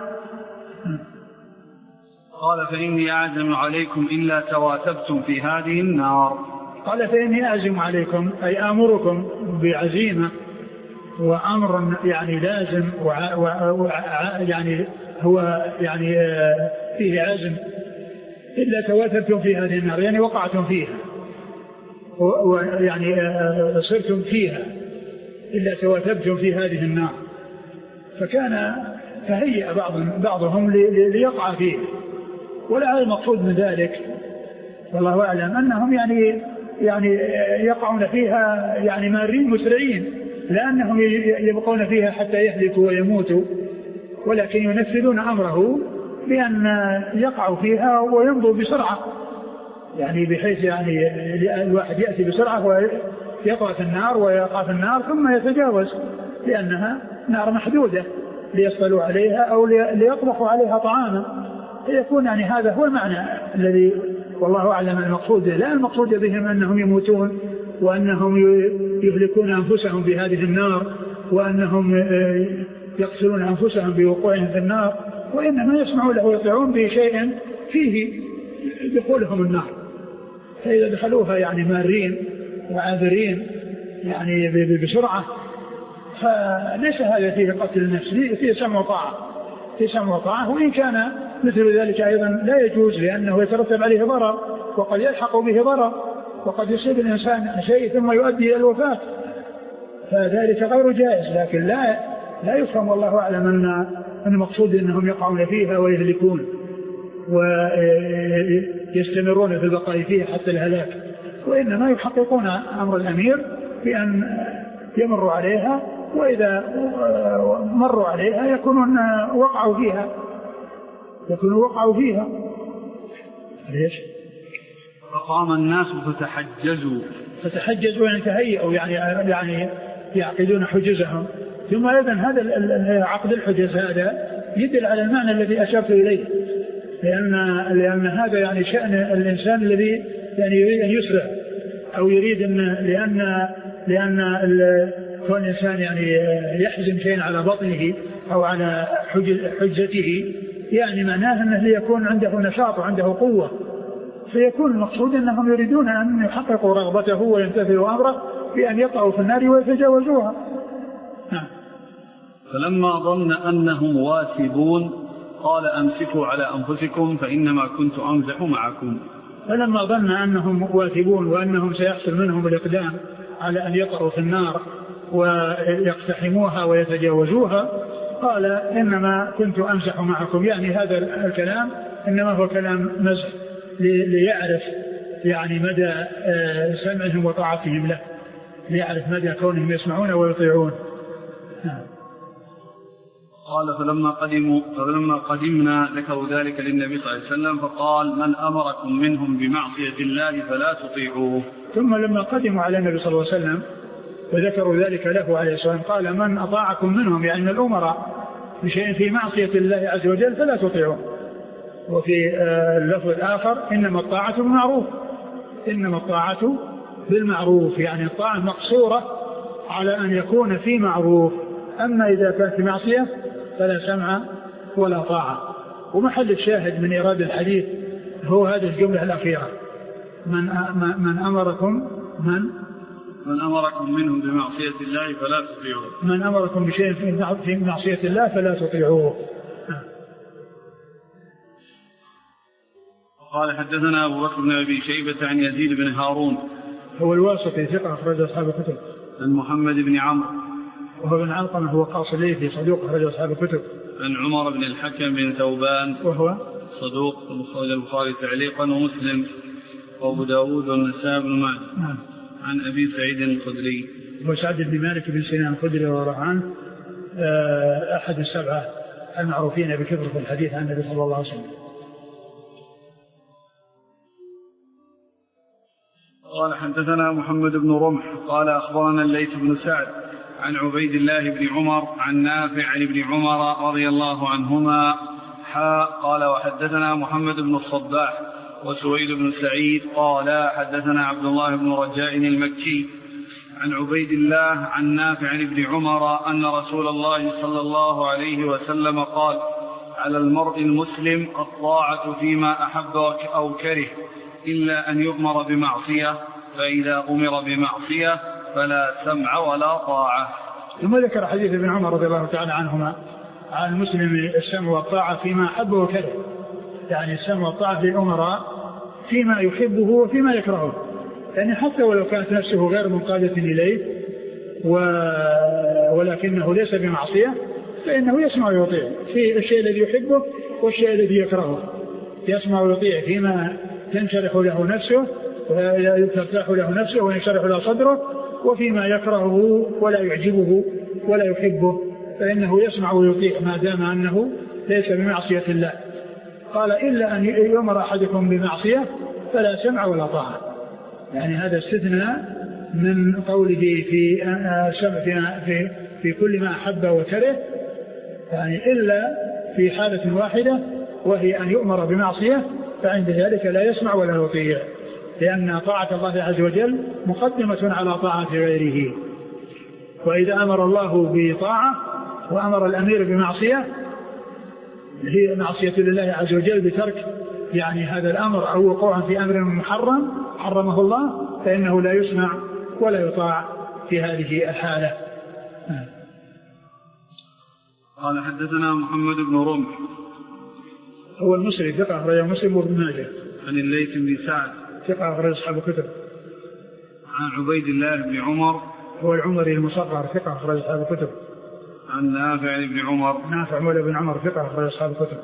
قال فإني أعزم عليكم إلا تواتبتم في هذه النار. قال فإني أعزم عليكم أي آمركم بعزيمة وأمر يعني لازم وع وع يعني هو يعني فيه عزم، إلا تواتبتم في هذه النار يعني وقعتم فيها ويعني صرتم فيها، إلا تواتبتم في هذه النار. فكان تهيأ بعض بعضهم ليقع فيه، ولا المقصود من ذلك والله أعلم أنهم يعني يعني يقعون فيها يعني مارين مسرعين، لأنهم يبقون فيها حتى يهلكوا ويموتوا، ولكن ينفذون أمره بأن يقعوا فيها ويمضوا بسرعة، يعني بحيث يعني الواحد يأتي بسرعة ويقع في النار ويقع في النار ثم يتجاوز، لأنها نار محدودة ليصطلوا عليها أو ليطبخوا عليها طعاما. يكون يعني هذا هو المعنى الذي والله أعلم المقصود، لا المقصود بهم أنهم يموتون وأنهم يهلكون أنفسهم بهذه النار وأنهم يقتلون أنفسهم بوقوعهم في النار، وإنما يسمعون له ويطيعون بشيء فيه دخولهم النار، فإذا دخلوها يعني مارين وعابرين يعني بسرعة، فليس هذا فيه قتل النفس، فيه سمع وطاعة، فيه سمع وطاعة، وإن كان مثل ذلك أيضا لا يجوز لأنه يترتب عليه ضرر وقد يلحق به ضرر وقد يصيب الإنسان شيء ثم يؤدي إلى الوفاة، فذلك غير جائز. لكن لا لا يفهم والله أعلم أن المقصود أنهم يقعون فيها ويهلكون ويستمرون في البقاء فيها حتى الهلاك، وإنما يحققون أمر الأمير بأن يمروا عليها، وإذا مروا عليها يكونون وقعوا فيها يكونوا وقعوا فيها ليش؟ فقام الناس فتحجزوا فتحجزوا يعني تهيئوا يعني يعني يعقدون حجزهم. ثم أيضا هذا عقد الحجز هذا يدل على المعنى الذي أشرت إليه، لأن لأن هذا يعني شأن الإنسان الذي يعني يريد أن يسرع أو يريد أن لأن لأن كون الإنسان يعني يحزم شيء على بطنه أو على حجزته يعني معناه أنه ليكون عنده نشاط وعنده قوة، فيكون المقصود أنهم يريدون أن يحققوا رغبته وينتفعوا أمره بأن يقعوا في النار ويتجاوزوها. فلما ظن أنهم واثبون قال أمسكوا على أنفسكم فإنما كنت أمزح معكم. فلما ظن أنهم واثبون وأنهم سيحصل منهم الإقدام على أن يقعوا في النار ويقتحموها ويتجاوزوها قال إنما كنت أمزح معكم، يعني هذا الكلام إنما هو كلام مزح ليعرف يعني مدى سمعهم وطاعتهم له، ليعرف مدى كونهم يسمعون ويطيعون. قال فلما قدموا فلما قدمنا ذكروا ذلك للنبي صلى الله عليه وسلم فقال من أمركم منهم بمعصية الله فلا تطيعوه. ثم لما قدموا على النبي صلى الله عليه وسلم وذكروا ذلك له عليه الصلاة والسلام قال من أطاعكم منهم يعني الأمراء بشيء في معصية الله عز وجل فلا تطيعوه. وفي اللفظ الآخر إنما الطاعة بالمعروف، إنما الطاعة بالمعروف يعني الطاعة مقصورة على أن يكون في معروف، أما إذا كانت في معصية فلا سمع ولا طاعة. ومحل الشاهد من إرادة الحديث هو هذه الجملة الأخيرة من من أمركم من من أمركم منه بمعصية الله فلا تطيعوه. من أمركم بشيء في معصية الله فلا تطيعوه. قال حدثنا أبو بكر بن أبي شيبة عن يزيد بن هارون هو الواسطي ثقة أخرج أصحاب الكتب. عن محمد بن عمرو وهو بن علقمة هو قاص ليثي صدوق أخرج أصحاب الكتب. عن عمر بن الحكم بن ثوبان وهو صدوق أخرج البخاري تعليقا ومسلم وأبو داود والنسائي بن ماجه. نعم. عن أبي سعيد الخدري وسعد بن مالك بن سنان الخدري ورضي عنه أحد السبعة المعروفين بكثرة الحديث عن النبي صلى الله عليه وسلم. قال حدثنا محمد بن رمح قال أخبرنا الليث بن سعد عن عبيد الله بن عمر عن نافع عن ابن عمر رضي الله عنهما حا قال وحدثنا محمد بن الصباح وسويد بن سعيد قال حدثنا عبد الله بن رجاء المكي عن عبيد الله عن نافع عن ابن عمر أن رسول الله صلى الله عليه وسلم قال على المرء المسلم الطاعة فيما أحب أو كره إلا أن يؤمر بمعصية فإذا أمر بمعصية فلا سمع ولا طاعة. ثم ذكر حديث ابن عمر رضي الله تعالى عنهما عن المسلم السمع والطاعة فيما أحب وكره، يعني السمع والطاعة للأمراء فيما يحبه وفيما يكرهه، يعني حتى ولو كانت نفسه غير منقادة إليه و... ولكنه ليس بمعصية فإنه يسمع ويطيع في الشيء الذي يحبه والشيء الذي يكرهه، يسمع ويطيع فيما تنشرح له نفسه وترتاح له نفسه وينشرح له صدره، وفيما يكرهه ولا يعجبه ولا يحبه فإنه يسمع ويطيع ما دام أنه ليس بمعصية الله. قال إلا أن يؤمر أحدكم بمعصية فلا سمع ولا طاعة، يعني هذا استثناء من قوله في في في, في كل ما أحب وكره، يعني إلا في حالة واحدة وهي أن يؤمر بمعصية فعند ذلك لا يسمع ولا يطيع، لأن طاعة الله عز وجل مقدمة على طاعة غيره. وإذا أمر الله بطاعة وأمر الأمير بمعصية هي معصية لله عز وجل بترك يعني هذا الأمر أو وقوعا في أمر محرم حرمه الله فإنه لا يسمع ولا يطاع في هذه الحالة. قال حدثنا محمد بن رمح هو المصري ثقة أخرجه مسلم وابن ماجه. عن الليث بن سعد ثقة أخرج أصحاب الكتب. عن عبيد الله بن عمر هو العمري المصغر ثقة أخرج أصحاب الكتب. عن نافع بن عمر نافع مولى بن عمر ثقة أخرج أصحاب الكتب.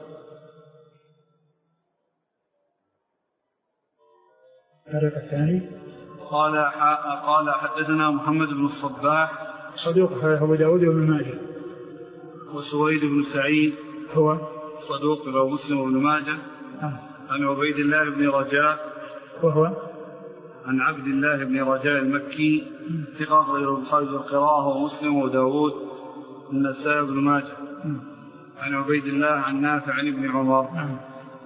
الطريق الثاني قال قال حدثنا محمد بن الصباح صدوق أبو داود وابن ماجه. وسويد بن سعيد هو صدوق رواه مسلم وابن ماجه. آه. عن عبيد الله بن رجاء وهو عن عبد الله بن رجاء المكي ثقة غير البخاري والقراءة ومسلم وداود والنسائي وابن ماجه. عن عبيد الله عن نافع عن ابن عمر. آه.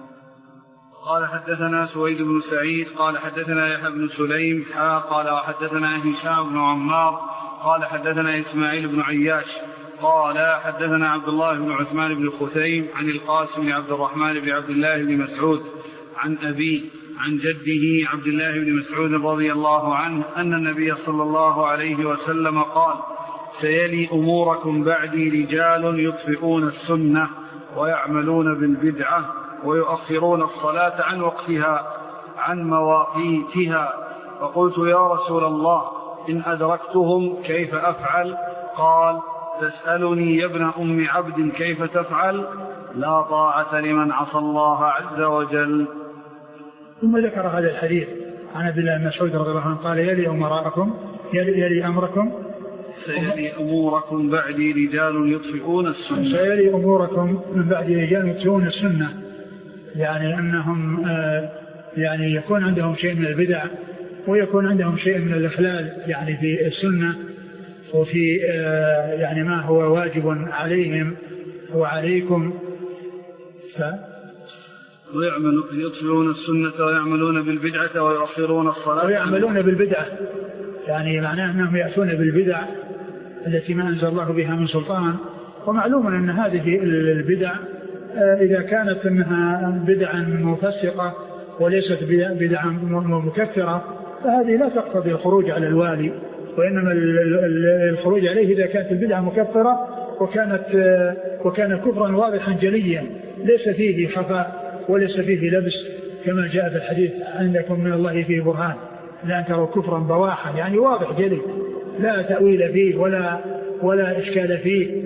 قال حدثنا سويد بن سعيد قال حدثنا يحيى بن سليم حا قال وحدثنا هشام بن عمار قال حدثنا إسماعيل بن عياش قال حدثنا عبد الله بن عثمان بن خثيم عن القاسم بن عبد الرحمن بن عبد الله بن مسعود عن أبيه عن جده عبد الله بن مسعود رضي الله عنه أن النبي صلى الله عليه وسلم قال سيلي أموركم بعدي رجال يطفئون السنة ويعملون بالبدعة ويؤخرون الصلاة عن وقتها عن مواقيتها. فقلت يا رسول الله إن أدركتهم كيف أفعل؟ قال تسألني يا ابن أم عبد كيف تفعل؟ لا طاعة لمن عصى الله عز وجل. ثم ذكر هذا الحديث عن عبد الله بن مسعود رضي الله عنه قال يلي أمراءكم يلي, يلي أمركم سيلي أموركم بعدي رجال يطفئون السنة سيلي أموركم من بعد رجال يطفئون السنة، يعني أنهم آه يعني يكون عندهم شيء من البدع ويكون عندهم شيء من الإخلال يعني في السنة وفي آه يعني ما هو واجب عليهم وعليكم. ف ويعملون يطفئون السنة ويعملون بالبدعة ويؤخرون الصلاة ويعملون بالبدعة، يعني معناه أنهم يأتون بالبدع التي ما أنزل الله بها من سلطان. ومعلوم أن هذه البدع إذا كانت أنها بدعا مفسقة وليست بدعا مكفرة فهذه لا تقتضي الخروج على الوالي، وإنما الخروج عليه إذا كانت البدعة مكفرة وكانت وكان كفرا واضحا جليا ليس فيه خفاء وليس فيه لبس، كما جاء في الحديث عندكم من الله فيه برهان لا تروا كفرا بواحا، يعني واضح جلي لا تأويل فيه ولا ولا إشكال فيه.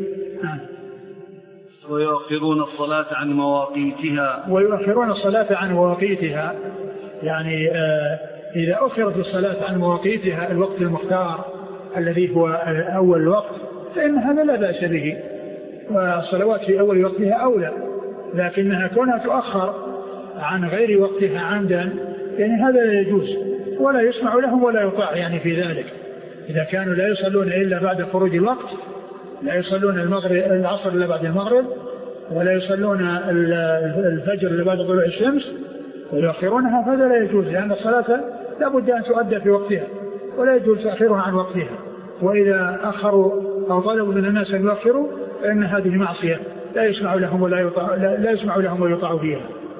ويؤخرون الصلاة عن مواقيتها ويؤخرون الصلاة عن مواقيتها، يعني آه إذا أخرت الصلاة عن مواقيتها الوقت المختار الذي هو أول الوقت فإن هذا لا بأس به، والصلوات في أول وقتها أولى، لكنها كونها تؤخر عن غير وقتها عمدا يعني هذا لا يجوز ولا يسمع لهم ولا يطاع يعني في ذلك. إذا كانوا لا يصلون إلا بعد خروج الوقت، لا يصلون المغرب العصر إلا بعد المغرب، ولا يصلون الفجر إلا بعد طلوع الشمس ويؤخرونها، فهذا لا يجوز، لأن الصلاة لا بد أن تؤدى في وقتها ولا يجوز تأخيرها عن وقتها. وإذا أخروا أو طلبوا من الناس أن يؤخروا فإن هذه معصية لا يسمع لهم ولا يطاع لا يسمع لهم ويطاع فيها.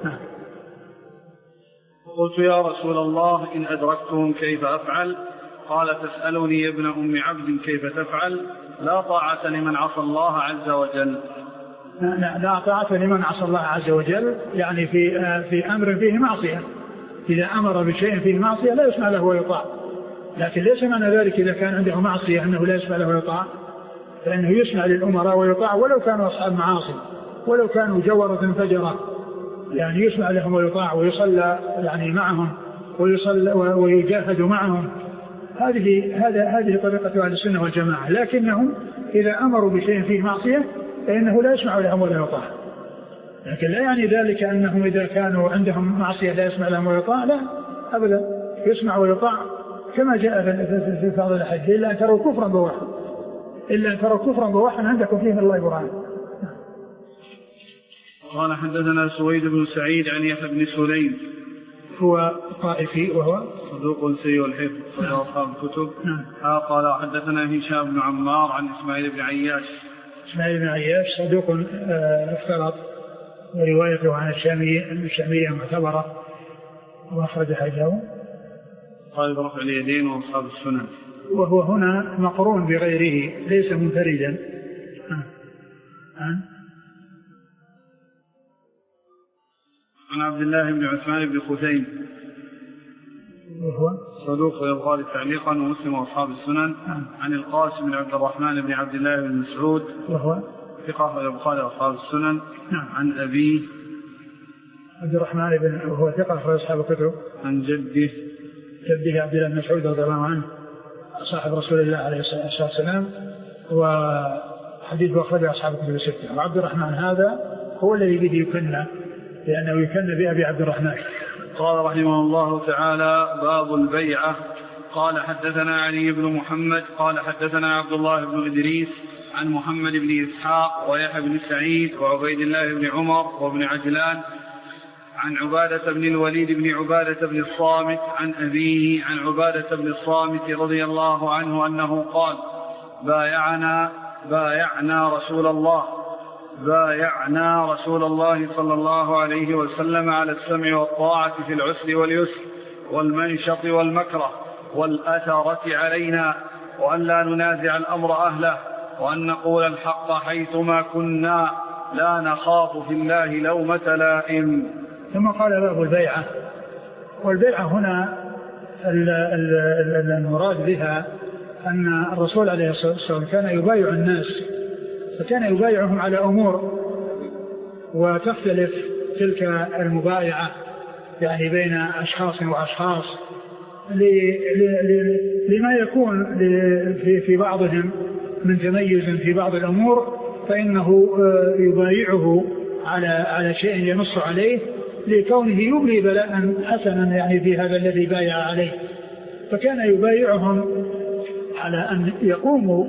قلت يا رسول الله إن أدركتهم كيف أفعل؟ قال تسألني يا ابن أم عبد كيف تفعل؟ لا طاعة لمن عصى الله عز وجل. لا, لا طاعة لمن عصى الله عز وجل، يعني في في أمر فيه معصية، إذا أمر بشيء فيه معصية لا يسمع له ويطاع، لكن ليس معنى ذلك إذا كان عنده معصية أنه لا يسمع له ويطاع، فإنه يسمع للأمراء ويطاع ولو كانوا أصحاب معاصي ولو كانوا جورة فجرة، يعني يسمع لهم ويطاع ويصلى يعني معهم ويصلى ويجاهد معهم. هذه هذا هذه طريقة أهل السنة والجماعة، لكنهم إذا أمروا بشيء فيه معصية فإنه لا يسمع لهم ولا يطاع، لكن لا يعني ذلك أنهم إذا كانوا عندهم معصية لا يسمع لهم ويطاع، لا أبدا، يسمع ويطاع كما جاء في بعض الأحاديث، إلا أن تروا كفرا بواحا إلا أن تروا كفرا بواحا عندكم فيه الله برهان. قال حدثنا سويد بن سعيد عن يحيى بن سليم هو طائفي وهو صدوق سيء الحفظ صدق أصحاب الكتب. قال حدثنا هشام بن عمار عن إسماعيل بن عياش إسماعيل بن عياش صدوق اختلط، وروايته عن الشامية الشامية معتبرة وأخرج حديثه قال برفع اليدين وأصحاب السنن، وهو هنا مقرون بغيره ليس منفردا. عن عبد الله بن عثمان بن خثيم وهو صدوق البخاري تعليقا ومسلم واصحاب السنن. عن القاسم بن عبد الرحمن بن عبد الله بن مسعود وهو ثقة البخاري واصحاب السنن. عن أبيه عبد الرحمن بن وهو ثقة أخرج أصحاب الكتب. عن جده جده عبد الله بن مسعود رضي الله عنه صاحب رسول الله عليه الصلاة والسلام، وحديثه أخرج أصحاب الكتب الستة. وعبد الرحمن هذا هو الذي به يكنى، لأنه يكنى بأبي عبد الرحمن. قال رحمه الله تعالى باب البيعة. قال حدثنا علي بن محمد قال حدثنا عبد الله بن إدريس عن محمد بن إسحاق ويحيى بن سعيد وعبيد الله بن عمر وابن عجلان عن عبادة بن الوليد بن عبادة بن الصامت عن أبيه عن عبادة بن الصامت رضي الله عنه أنه قال بايعنا بايعنا رسول الله بايعنا رسول الله صلى الله عليه وسلم على السمع والطاعة في العسر واليسر والمنشط والمكره والأثرة علينا، وأن لا ننازع الأمر أهله، وأن نقول الحق حيثما كنا لا نخاف في الله لومة لائم. ثم قال باب البيعة. والبيعة هنا المراد بها أن الرسول عليه الصلاة والسلام كان يبايع الناس، فكان يبايعهم على أمور، وتختلف تلك المبايعة يعني بين أشخاص وأشخاص لما يكون في بعضهم من تميز في بعض الأمور، فإنه يبايعه على على شيء ينص عليه لكونه يبلي بلاء حسنا يعني في هذا الذي بايع عليه. فكان يبايعهم على أن يقوموا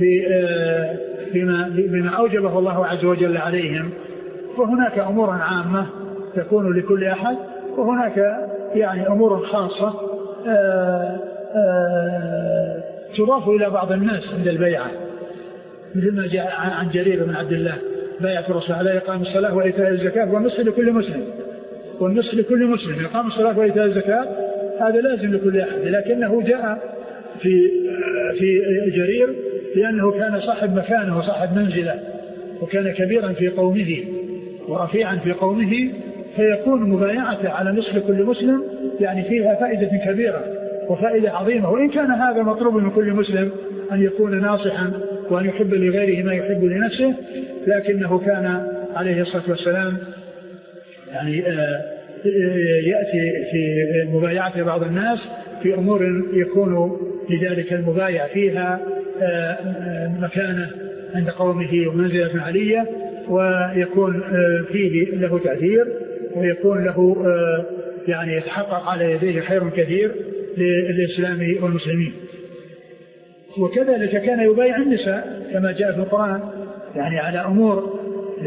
بما, بما أوجبه الله عز وجل عليهم، وهناك أمور عامة تكون لكل أحد، وهناك يعني أمور خاصة آآ آآ تضاف إلى بعض الناس عند البيعة، مثل ما جاء عن جرير بن عبد الله بايعة الرسول على إقام الصلاة وإيتاء الزكاة والنصح لكل مسلم والنصح لكل مسلم إقام الصلاة وإيتاء الزكاة هذا لازم لكل أحد، لكنه جاء في في جرير لأنه كان صاحب مكانه وصاحب منزله وكان كبيرا في قومه ورفيعا في قومه، فيكون مبايعته على نصف كل مسلم يعني فيها فائدة كبيرة وفائدة عظيمة. وإن كان هذا مطلوب من كل مسلم أن يكون ناصحا وأن يحب لغيره ما يحب لنفسه، لكنه كان عليه الصلاة والسلام يعني يأتي في مبايعة بعض الناس في أمور يكون لذلك المبايع فيها مكانة عند قومه ومنزلة عالية، ويكون فيه له تأثير ويكون له يعني يتحقق على يديه خير كثير للإسلام والمسلمين. وكذلك كان يبايع النساء كما جاء في القرآن يعني على أمور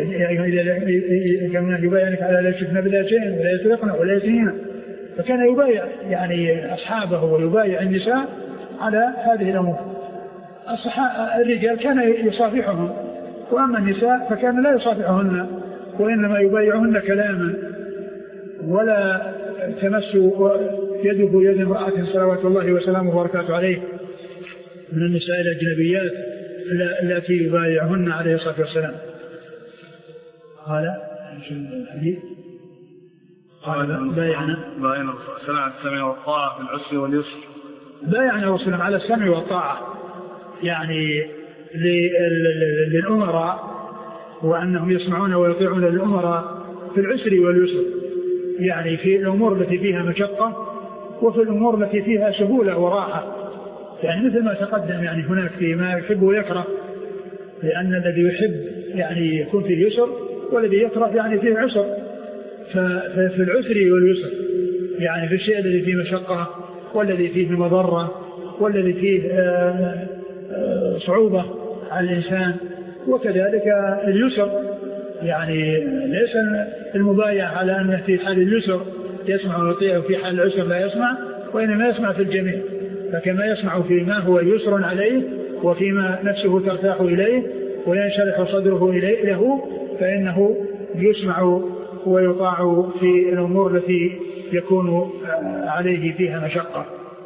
كما يبايعنك على لا يشركن بالله شيئا ولا يسرقن ولا يزنين، فكان يبايع يعني أصحابه ويبايع النساء على هذه الأمور. الرجال كان يصافحهم، وأما النساء فكان لا يصافحهن وإنما يبايعهن كلاما، ولا تمس يده يد امرأة صلوات الله وسلامه وبركاته عليه من النساء الأجنبيات التي يبايعهن عليه الصلاة والسلام. قال قال بايعنا بايعنا على السمع والطاعة في العسر واليسر، بايعنا رسولنا على السمع والطاعة يعني للأمراء، وأنهم يسمعون ويطيعون للأمراء في العسر واليسر، يعني في الأمور التي فيها مشقة وفي الأمور التي فيها سهولة وراحة، يعني مثل ما تقدم يعني هناك فيما يحب ويكره، لأن الذي يحب يعني يكون فيه يسر والذي يكره يعني فيه عسر. ففي العسر واليسر يعني في الشيء الذي فيه مشقة والذي فيه مضرة والذي فيه صعوبة على الإنسان، وكذلك اليسر يعني ليس المبايع على أنه في حال اليسر يسمع ويطيع وفي حال العسر لا يسمع، وإنما يسمع في الجميع، فكما يسمع فيما هو يسر عليه وفيما نفسه ترتاح إليه وينشرح صدره إليه له فإنه يسمع ويطاع في الأمور التي يكون عليه فيها مشقة.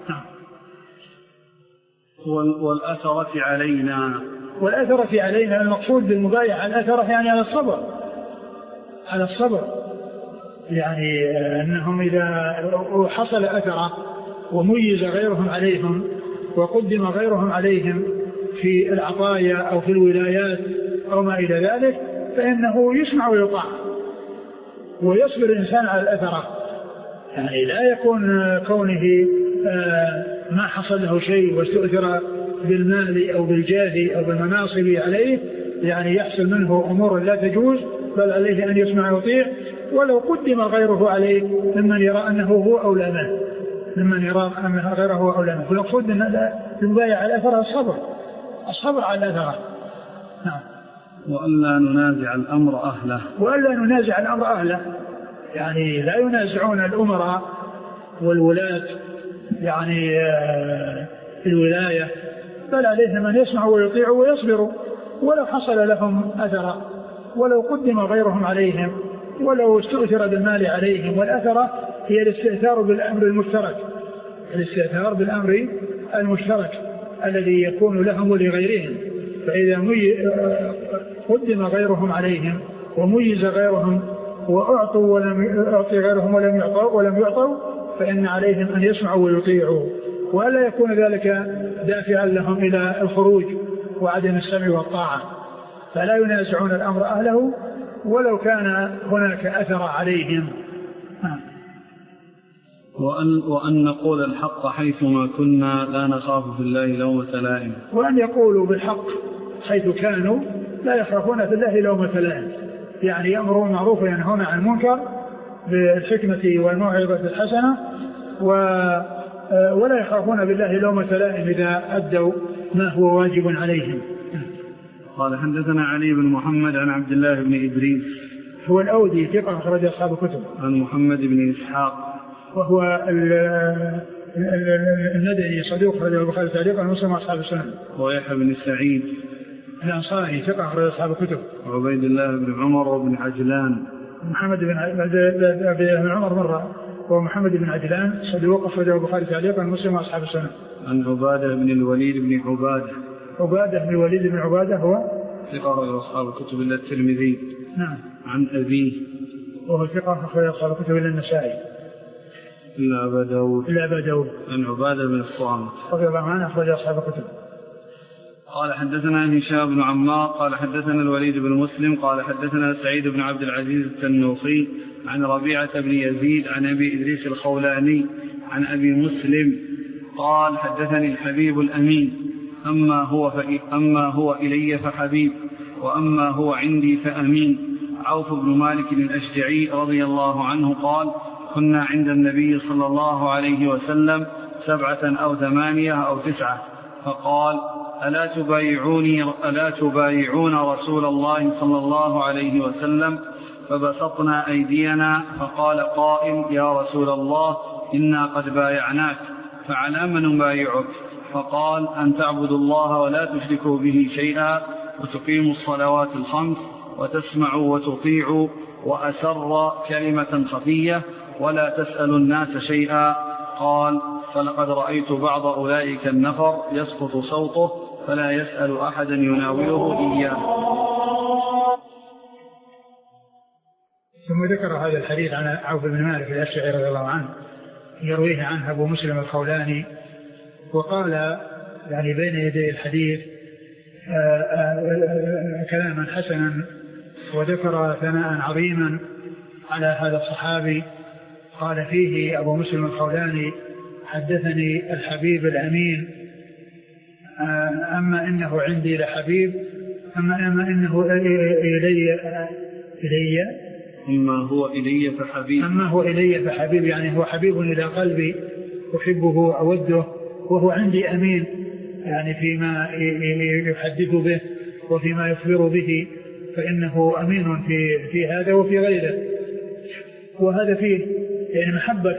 والأثرة علينا والأثرة علينا المقصود بالمبايع الأثرة يعني على الصبر، على الصبر يعني أنهم إذا حصل أثرة وميز غيرهم عليهم وقدم غيرهم عليهم في العطايا أو في الولايات أو ما إلى ذلك فإنه يسمع ويطاع ويصبر الإنسان على الأثرة، يعني لا يكون كونه ما حصل له شيء واستؤثر بالمال أو بالجاه أو بالمناصب عليه يعني يحصل منه أمور لا تجوز، بل عليه أن يسمع ويطيع ولو قدم غيره عليه ممن يرى أنه هو أولى منه، ممن يرى أن غيره هو أولى منه. فالمقصود أن المبايع على الأثرة الصبر، الصبر على الأثرة. نعم. وألا ننازع الأمر أهله، وألا ننازع الأمر أهله يعني لا ينازعون الأمراء والولاة يعني في الولاية، بل عليهم أن يسمعوا ويطيعوا ويصبروا ولو حصل لهم أثر ولو قدم غيرهم عليهم ولو استؤثر بالمال عليهم. والأثرة هي الاستئثار بالأمر المشترك، الاستئثار بالأمر المشترك الذي يكون لهم ولغيرهم، فإذا قدم غيرهم عليهم وميز غيرهم وأعطوا ولم يعطي غيرهم ولم يعطوا ولم يعطوا فإن عليهم أن يسمعوا ويطيعوا، ولا يكون ذلك دافعا لهم إلى الخروج وعدم السمع والطاعة، فلا ينازعون الأمر أهله ولو كان هناك أثر عليهم. وأن, وأن نقول الحق حيثما كنا لا نخاف في الله لومة لائم، وأن يقولوا بالحق حيث كانوا لا يخافون في الله لومة لائم، يعني يأمرون بالمعروف وينهون عن المنكر بالحكمة والموعظة الحسنة ولا يخافون بالله لومة لائم إذا أدوا ما هو واجب عليهم. قال حدثنا علي بن محمد عن عبد الله بن إدريس هو الأودي ثقة أخرج أصحاب الكتب، عن محمد بن إسحاق وهو الندعي صدوق أخرج البخاري تعليقا ومسلم أصحاب السنن، ويحيى بن سعيد الأنصاري ثقة أخرج أصحاب الكتب، وعبيد الله بن عمر وابن عجلان محمد بن عمر مرة هو محمد بن عجلان صدوق أخرجه البخاري تعليقا ومسلم وأصحاب السنة. عن عبادة بن الوليد بن عبادة. عبادة بن الوليد بن عبادة هو ثقة أصحاب الكتب إلا الترمذي. نعم. عن أبيه وهو ثقة أخرج أصحاب الكتب إلا النسائي. إلا أبا داود. إلا أبا داود. عن عبادة بن الصامت رضي الله عنه أخرج أصحاب الكتب. قال حدثنا هشام بن عمار قال حدثنا الوليد بن مسلم قال حدثنا سعيد بن عبد العزيز التنوخي عن ربيعة بن يزيد عن أبي إدريس الخولاني عن أبي مسلم قال حدثني الحبيب الأمين أما هو, أما هو إلي فحبيب وأما هو عندي فأمين. عوف بن مالك الأشجعي رضي الله عنه قال كنا عند النبي صلى الله عليه وسلم سبعة أو ثمانية أو تسعة فقال ألا تبايعوني ألا تبايعون رسول الله صلى الله عليه وسلم فبسطنا أيدينا فقال قائل يا رسول الله إنا قد بايعناك فعلى من نبايعك؟ فقال أن تعبدوا الله ولا تشركوا به شيئا وتقيموا الصلوات الخمس وتسمعوا وتطيعوا وأسر كلمة خفية ولا تسألوا الناس شيئا. قال فلقد رأيت بعض أولئك النفر يسقط صوته فلا يسأل أحدا يناوله إياه. ثم ذكر هذا الحديث عن عوف بن مالك الأشجعي رضي الله عنه يرويه عنه أبو مسلم الخولاني وقال يعني بين يدي الحديث آآ آآ كلاما حسنا وذكر ثناء عظيما على هذا الصحابي. قال فيه أبو مسلم الخولاني حدثني الحبيب الأمين أما إنه عندي لحبيب أما, أما إنه إلي إلي أما هو إلي فحبيب أما هو إلي فحبيب يعني هو حبيب إلى قلبي أحبه وأوده وهو عندي أمين يعني فيما يحدث به وفيما يخبر به فإنه أمين في, في هذا وفي غيره. وهذا فيه يعني محبة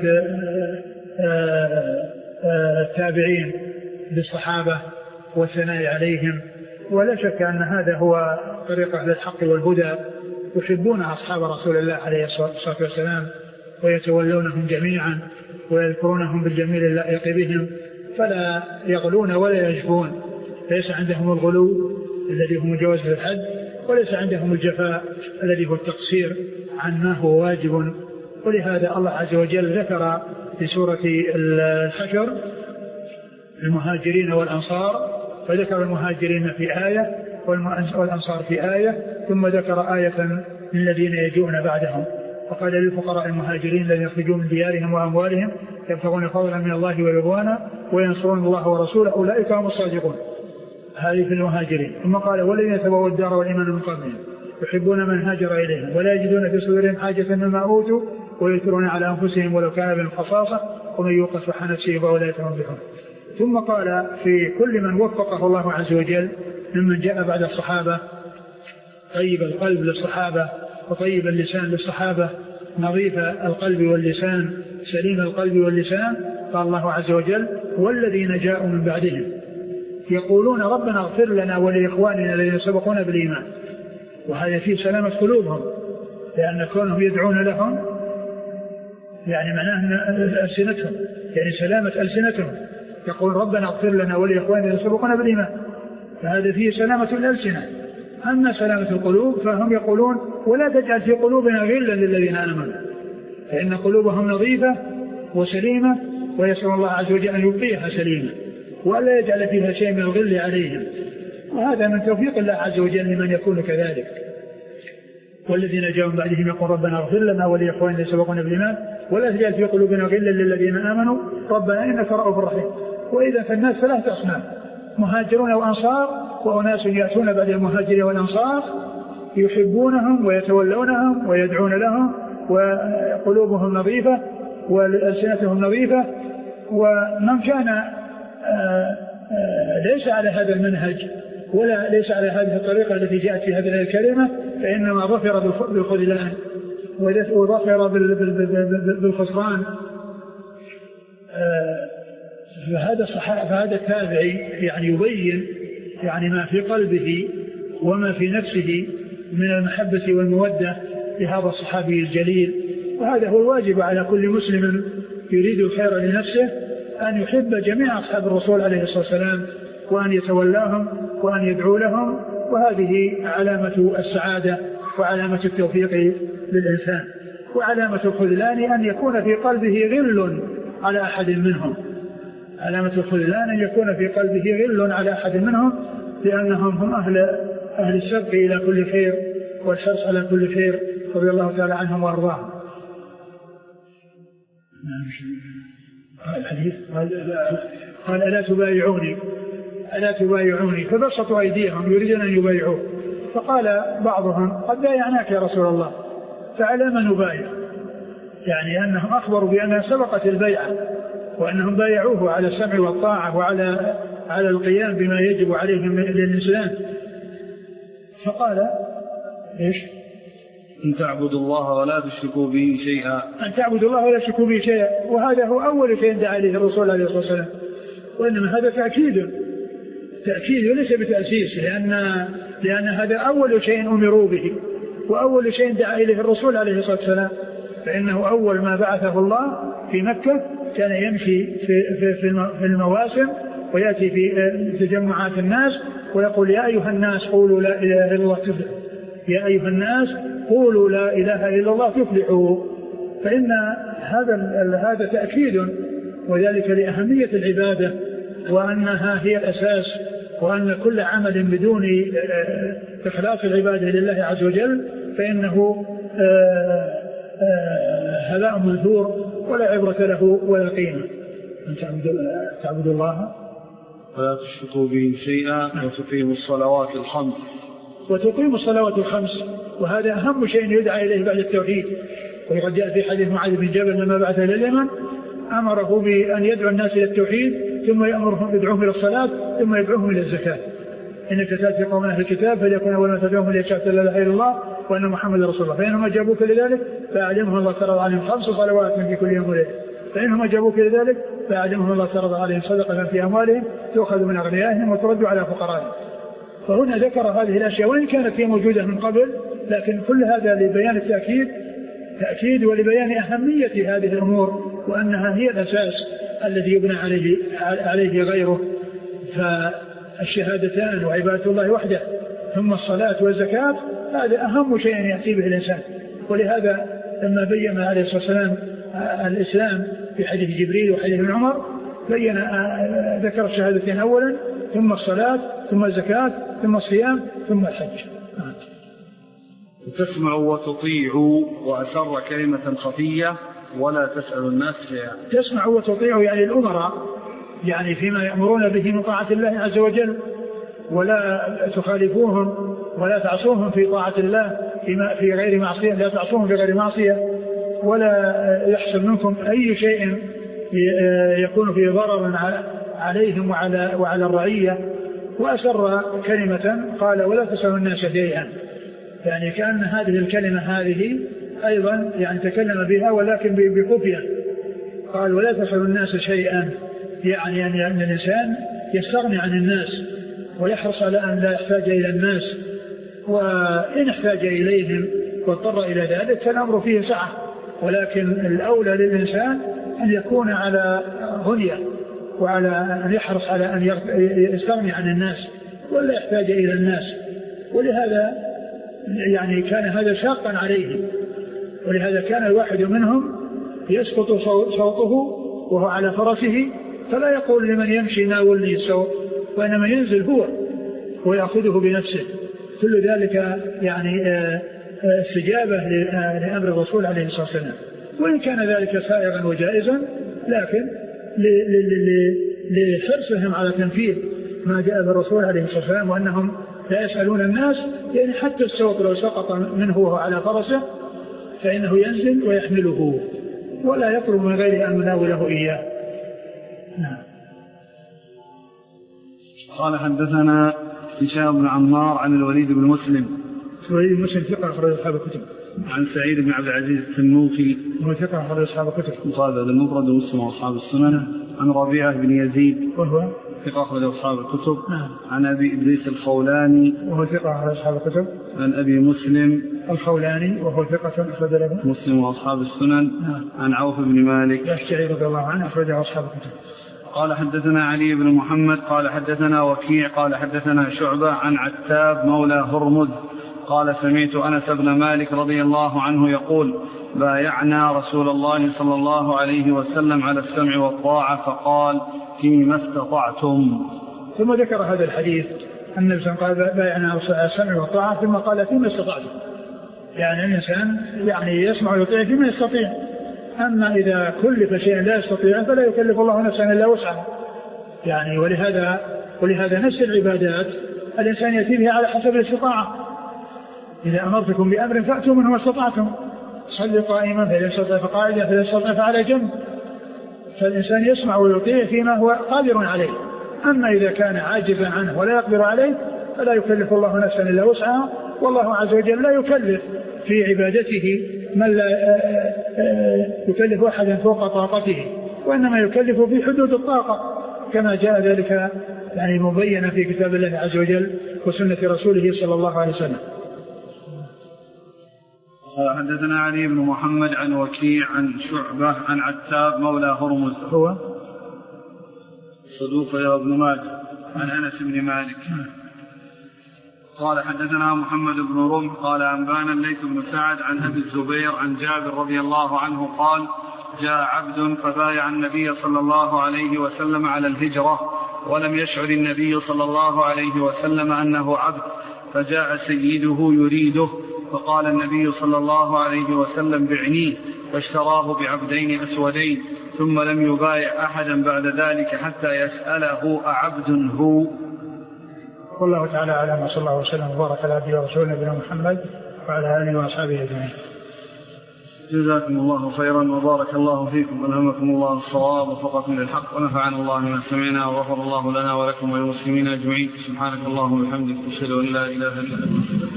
التابعين بالصحابة والثناء عليهم ولا شك أن هذا هو طريق أهل الحق والهدى يحبون أصحاب رسول الله عليه الصلاة والسلام ويتولونهم جميعا ويذكرونهم بالجميل اللائق بهم فلا يغلون ولا يجفون. ليس عندهم الغلو الذي هو مجاوزة الحد وليس عندهم الجفاء الذي هو التقصير عن ما هو واجب. ولهذا الله عز وجل ذكر في سورة الحشر المهاجرين والأنصار فذكر المهاجرين في آية والأنصار في آية ثم ذكر آية للذين يجون بعدهم فقال للفقراء المهاجرين الذين يخرجون من ديارهم وأموالهم يبتغون فضلا من الله ورضوانا وينصرون الله ورسوله أولئك هم الصادقون. هذه في المهاجرين. ثم قال والذين تبوأوا الدار والإيمان من قبلهم يحبون من هاجر إليهم ولا يجدون في صدورهم حاجة مما أوتوا ويؤثرون على أنفسهم ولو كان بهم خصاصة ومن يوق شح نفسه فأولئك هم المفلحون. ثم قال في كل من وفقه الله عز وجل ممن جاء بعد الصحابة طيب القلب للصحابة وطيب اللسان للصحابة نظيف القلب واللسان سليم القلب واللسان. قال الله عز وجل والذين جاءوا من بعدهم يقولون ربنا اغفر لنا ولإخواننا الذين سبقونا بالإيمان. وهذا فيه سلامة قلوبهم لأن كونهم يدعون لهم يعني معناه ألسنتهم يعني سلامة ألسنتهم يقول ربنا اغفر لنا ولإخواننا الذين سبقونا بالإيمان فهذا فيه سلامة الألسنة. أما سلامة القلوب فهم يقولون ولا تجعل في قلوبنا غلا للذين آمنوا فإن قلوبهم نظيفة وسليمة ويسأل الله عز وجل أن يبقيها سليمة ولا يجعل فيها شيء من الغل عليهم. وهذا من توفيق الله عز وجل لمن يكون كذلك. والذين جاءوا من بعدهم يقول ربنا اغفر لنا ولإخواننا الذين سبقونا بالإيمان ولا تجعل في قلوبنا غلا للذين آمنوا ربنا إنك رؤوف رحيم. وإذا فالناس ثلاثة أصناف مهاجرون وأنصار وأناس يأتون بعد المهاجرين والأنصار يحبونهم ويتولونهم ويدعون لهم وقلوبهم نظيفة وألسنتهم نظيفة. ومن كان ليس على هذا المنهج ولا ليس على هذه الطريقة التي جاءت في هذه الكلمة فإنما ظفر بالخذلان وظفر بالخسران. فهذا الصحابي فهذا التابعي يعني يبين يعني ما في قلبه وما في نفسه من المحبة والمودة لهذا الصحابي الجليل وهذا هو الواجب على كل مسلم يريد الخير لنفسه أن يحب جميع أصحاب الرسول عليه الصلاة والسلام وأن يتولاهم وأن يدعو لهم، وهذه علامة السعادة وعلامة التوفيق للإنسان. وعلامة الخذلان أن يكون في قلبه غل على أحد منهم، علامة الخذلان أن يكون في قلبه غل على أحد منهم، لأنهم هم أهل, أهل السبق إلى كل خير والحرص على كل خير رضي الله تعالى عنهم وأرضاهم. الحديث قال ألا تبايعوني ألا تبايعوني فبسطوا أيديهم يريدون أن يبايعوه، فقال بعضهم قد بايعناك يا رسول الله فعلى من نبايع، يعني أنهم أخبروا بأنها سبقت البيعة وأنهم بايعوه على السمع والطاعة وعلى على القيام بما يجب عليهم للإسلام. فقال إيش؟ أن تعبدوا الله ولا تشركوا به شيئا، أن تعبدوا الله ولا تشركوا به شيئا، وهذا هو أول شيء دعا عليه الرسول عليه الصلاة والسلام، وإنما هذا تأكيد تأكيد وليس بتأسيس، لأن لأن هذا أول شيء أمروا به وأول شيء دعا إليه الرسول عليه الصلاة والسلام، فإنه أول ما بعثه الله في مكة كان يمشي في في في المواسم ويأتي في تجمعات الناس ويقول يا أيها الناس قولوا لا إله إلا الله تفلحوا، يا أيها الناس قولوا لا إله إلا الله تفلحوا. فإن هذا هذا تأكيد، وذلك لأهمية العبادة وأنها هي الأساس، وأن كل عمل بدون إخلاص العبادة لله عز وجل فإنه هباء منثور ولا عبرة له ولا قيمة. أن تعبدوا الله ولا تشركوا به شيئا وتقيموا الصلوات الخمس وتقيموا الصلوات الخمس، وهذا أهم شيء يدعى إليه بعد التوحيد. وقد جاء في حديث معاذ بن جبل لما بعث إلى اليمن أمره بأن يدعو الناس إلى التوحيد ثم يأمرهم يدعوهم إلى الصلاة ثم يدعوهم إلى الزكاة. إنك تأتي قوم أهل الكتاب فليكن أول ما تدعوهم إلى شهادة لا إله إلا الله وأن محمد رسول الله، فإنهم أجابوك لذلك فأعلمهم الله فرض عليهم خمس صلوات في كل يوم وليلة، فإنهم أجابوك لذلك فأعلمهم الله فرض عليهم صدقة في أموالهم تؤخذ من أغنيائهم وترد على فقرائهم. فهنا ذكر هذه الأشياء وإن كانت هي موجودة من قبل، لكن كل هذا لبيان التأكيد تأكيد ولبيان أهمية هذه الأمور وأنها هي الأساس الذي يبنى عليه عليه غيره. فالشهادتان وعبادة الله وحده ثم الصلاة والزكاة هذا أهم شيء يأتي به الإنسان. ولهذا لما بين عليه الصلاة والسلام الإسلام في حديث جبريل وحديث ابن عمر بين ذكر الشهادتين أولا ثم الصلاة ثم الزكاة ثم الصيام ثم الحج. تسمع وتطيع وأسر كلمة خفية ولا تسأل الناس شيئا. تسمع وتطيع يعني الأمراء، يعني فيما يأمرون به من طاعة الله عز وجل، ولا تخالفوهم ولا تعصوهم في طاعة الله فيما في غير معصية، لا تعصوهم في غير معصية، ولا يحصل منكم أي شيء يكون فيه ضرر عليهم وعلى وعلى الرعية. وأسر كلمة قال ولا تسأل الناس شيئا، يعني كأن هذه الكلمة هذه أيضا يعني تكلم بها ولكن بخفية. قال ولا تسأل الناس شيئا، يعني أن الإنسان يستغني عن الناس ويحرص على أن لا يحتاج إلى الناس، وإن احتاج إليهم واضطر إلى ذلك فالأمر فيه سعة، ولكن الأولى للإنسان أن يكون على غنية وعلى أن يحرص على أن يستغني عن الناس ولا يحتاج إلى الناس. ولهذا يعني كان هذا شاقا عليه، ولهذا كان الواحد منهم يسقط صوته وهو على فرسه فلا يقول لمن يمشي ناولني الصوت، وإنما ينزل هو ويأخذه بنفسه. كل ذلك يعني استجابة لأمر الرسول عليه الصلاة والسلام، وإن كان ذلك سائغا وجائزا، لكن لحرصهم على تنفيذ ما جاء بالرسول عليه الصلاة والسلام وأنهم لا يسألون الناس، يعني حتى الصوت لو سقط منه وهو على فرسه فإنه ينزل ويحمله ولا يطلب من غيره أن يناوله إياه. نعم. قال حدثنا هشام بن عمار عن الوليد بن مسلم. الوليد بن مسلم ثقة أخرج أصحاب الكتب. عن سعيد بن عبد العزيز التنوخي وهو ثقة أخرج أصحاب الكتب. وقال هذا المفرد ومسلم وأصحاب السنن. عن ربيعة بن يزيد وهو ثقة أخرجه أصحاب الكتب. نعم. عن أبي إدريس الخولاني وهو ثقة أخرج أصحاب الكتب. عن أبي مسلم الخولاني وهو ثقة أخرج له مسلم وأصحاب السنن. نعم. عن عوف بن مالك الأشجعي رضي الله عنه أخرجه أصحاب الكتب. قال حدثنا علي بن محمد قال حدثنا وكيع قال حدثنا شعبة عن عتاب مولى هرمز قال سمعت أنس بن مالك رضي الله عنه يقول بايعنا رسول الله صلى الله عليه وسلم على السمع والطاعة فقال فيما استطعتم. ثم ذكر هذا الحديث أن النبي صلى الله عليه وسلم قال بايعنا على السمع والطاعة ثم قال فيما استطعتم، يعني الإنسان يعني يسمع ويطيع فيما يستطيع، أما إذا كلف شيئا لا يستطيع فلا يكلف الله نفسا إلا وسعها، يعني ولهذا ولهذا نفس العبادات الإنسان يأتي بها على حسب الاستطاعة. إذا أمرتكم بأمر فأتوا منه ما استطعتم، صل قائما فإذا استطاع فقاعدا فإذا استطاع فعلى جنب، فالإنسان يسمع ويطيع فيما هو قادر عليه، أما إذا كان عاجزا عنه ولا يقدر عليه فلا يكلف الله نفسا إلا وسعها، والله عز وجل لا يكلف في عبادته من لا يكلف أحدا فوق طاقته، وإنما يكلف في حدود الطاقة كما جاء ذلك يعني مبينا في كتاب الله عز وجل وسنة رسوله صلى الله عليه وسلم. حدثنا علي بن محمد عن وكيع عن شعبة عن عتاب مولى هرمز هو صدوق يا ابن ماجه عن أنس بن مالك قال حدثنا محمد بن رمح قال أنبانا الليث بن سعد عن أبي الزبير عن جابر رضي الله عنه قال جاء عبد فبايع النبي صلى الله عليه وسلم على الهجرة ولم يشعر النبي صلى الله عليه وسلم أنه عبد، فجاء سيده يريده فقال النبي صلى الله عليه وسلم بعنيه، فاشتراه بعبدين أسودين ثم لم يبايع أحدا بعد ذلك حتى يسأله أعبد هو. والله تعالى أعلم وصلى الله وسلم وبارك على عبده ورسوله نبينا محمد وعلى آله وأصحابه أجمعين. جزاكم الله خيرا وبارك الله فيكم وألهمكم الله الصواب ووفقكم للحق ونفعنا الله بما سمعنا وغفر الله لنا ولكم وللمسلمين أجمعين. سبحانك اللهم وبحمدك أشهد أن لا إله إلا أنت.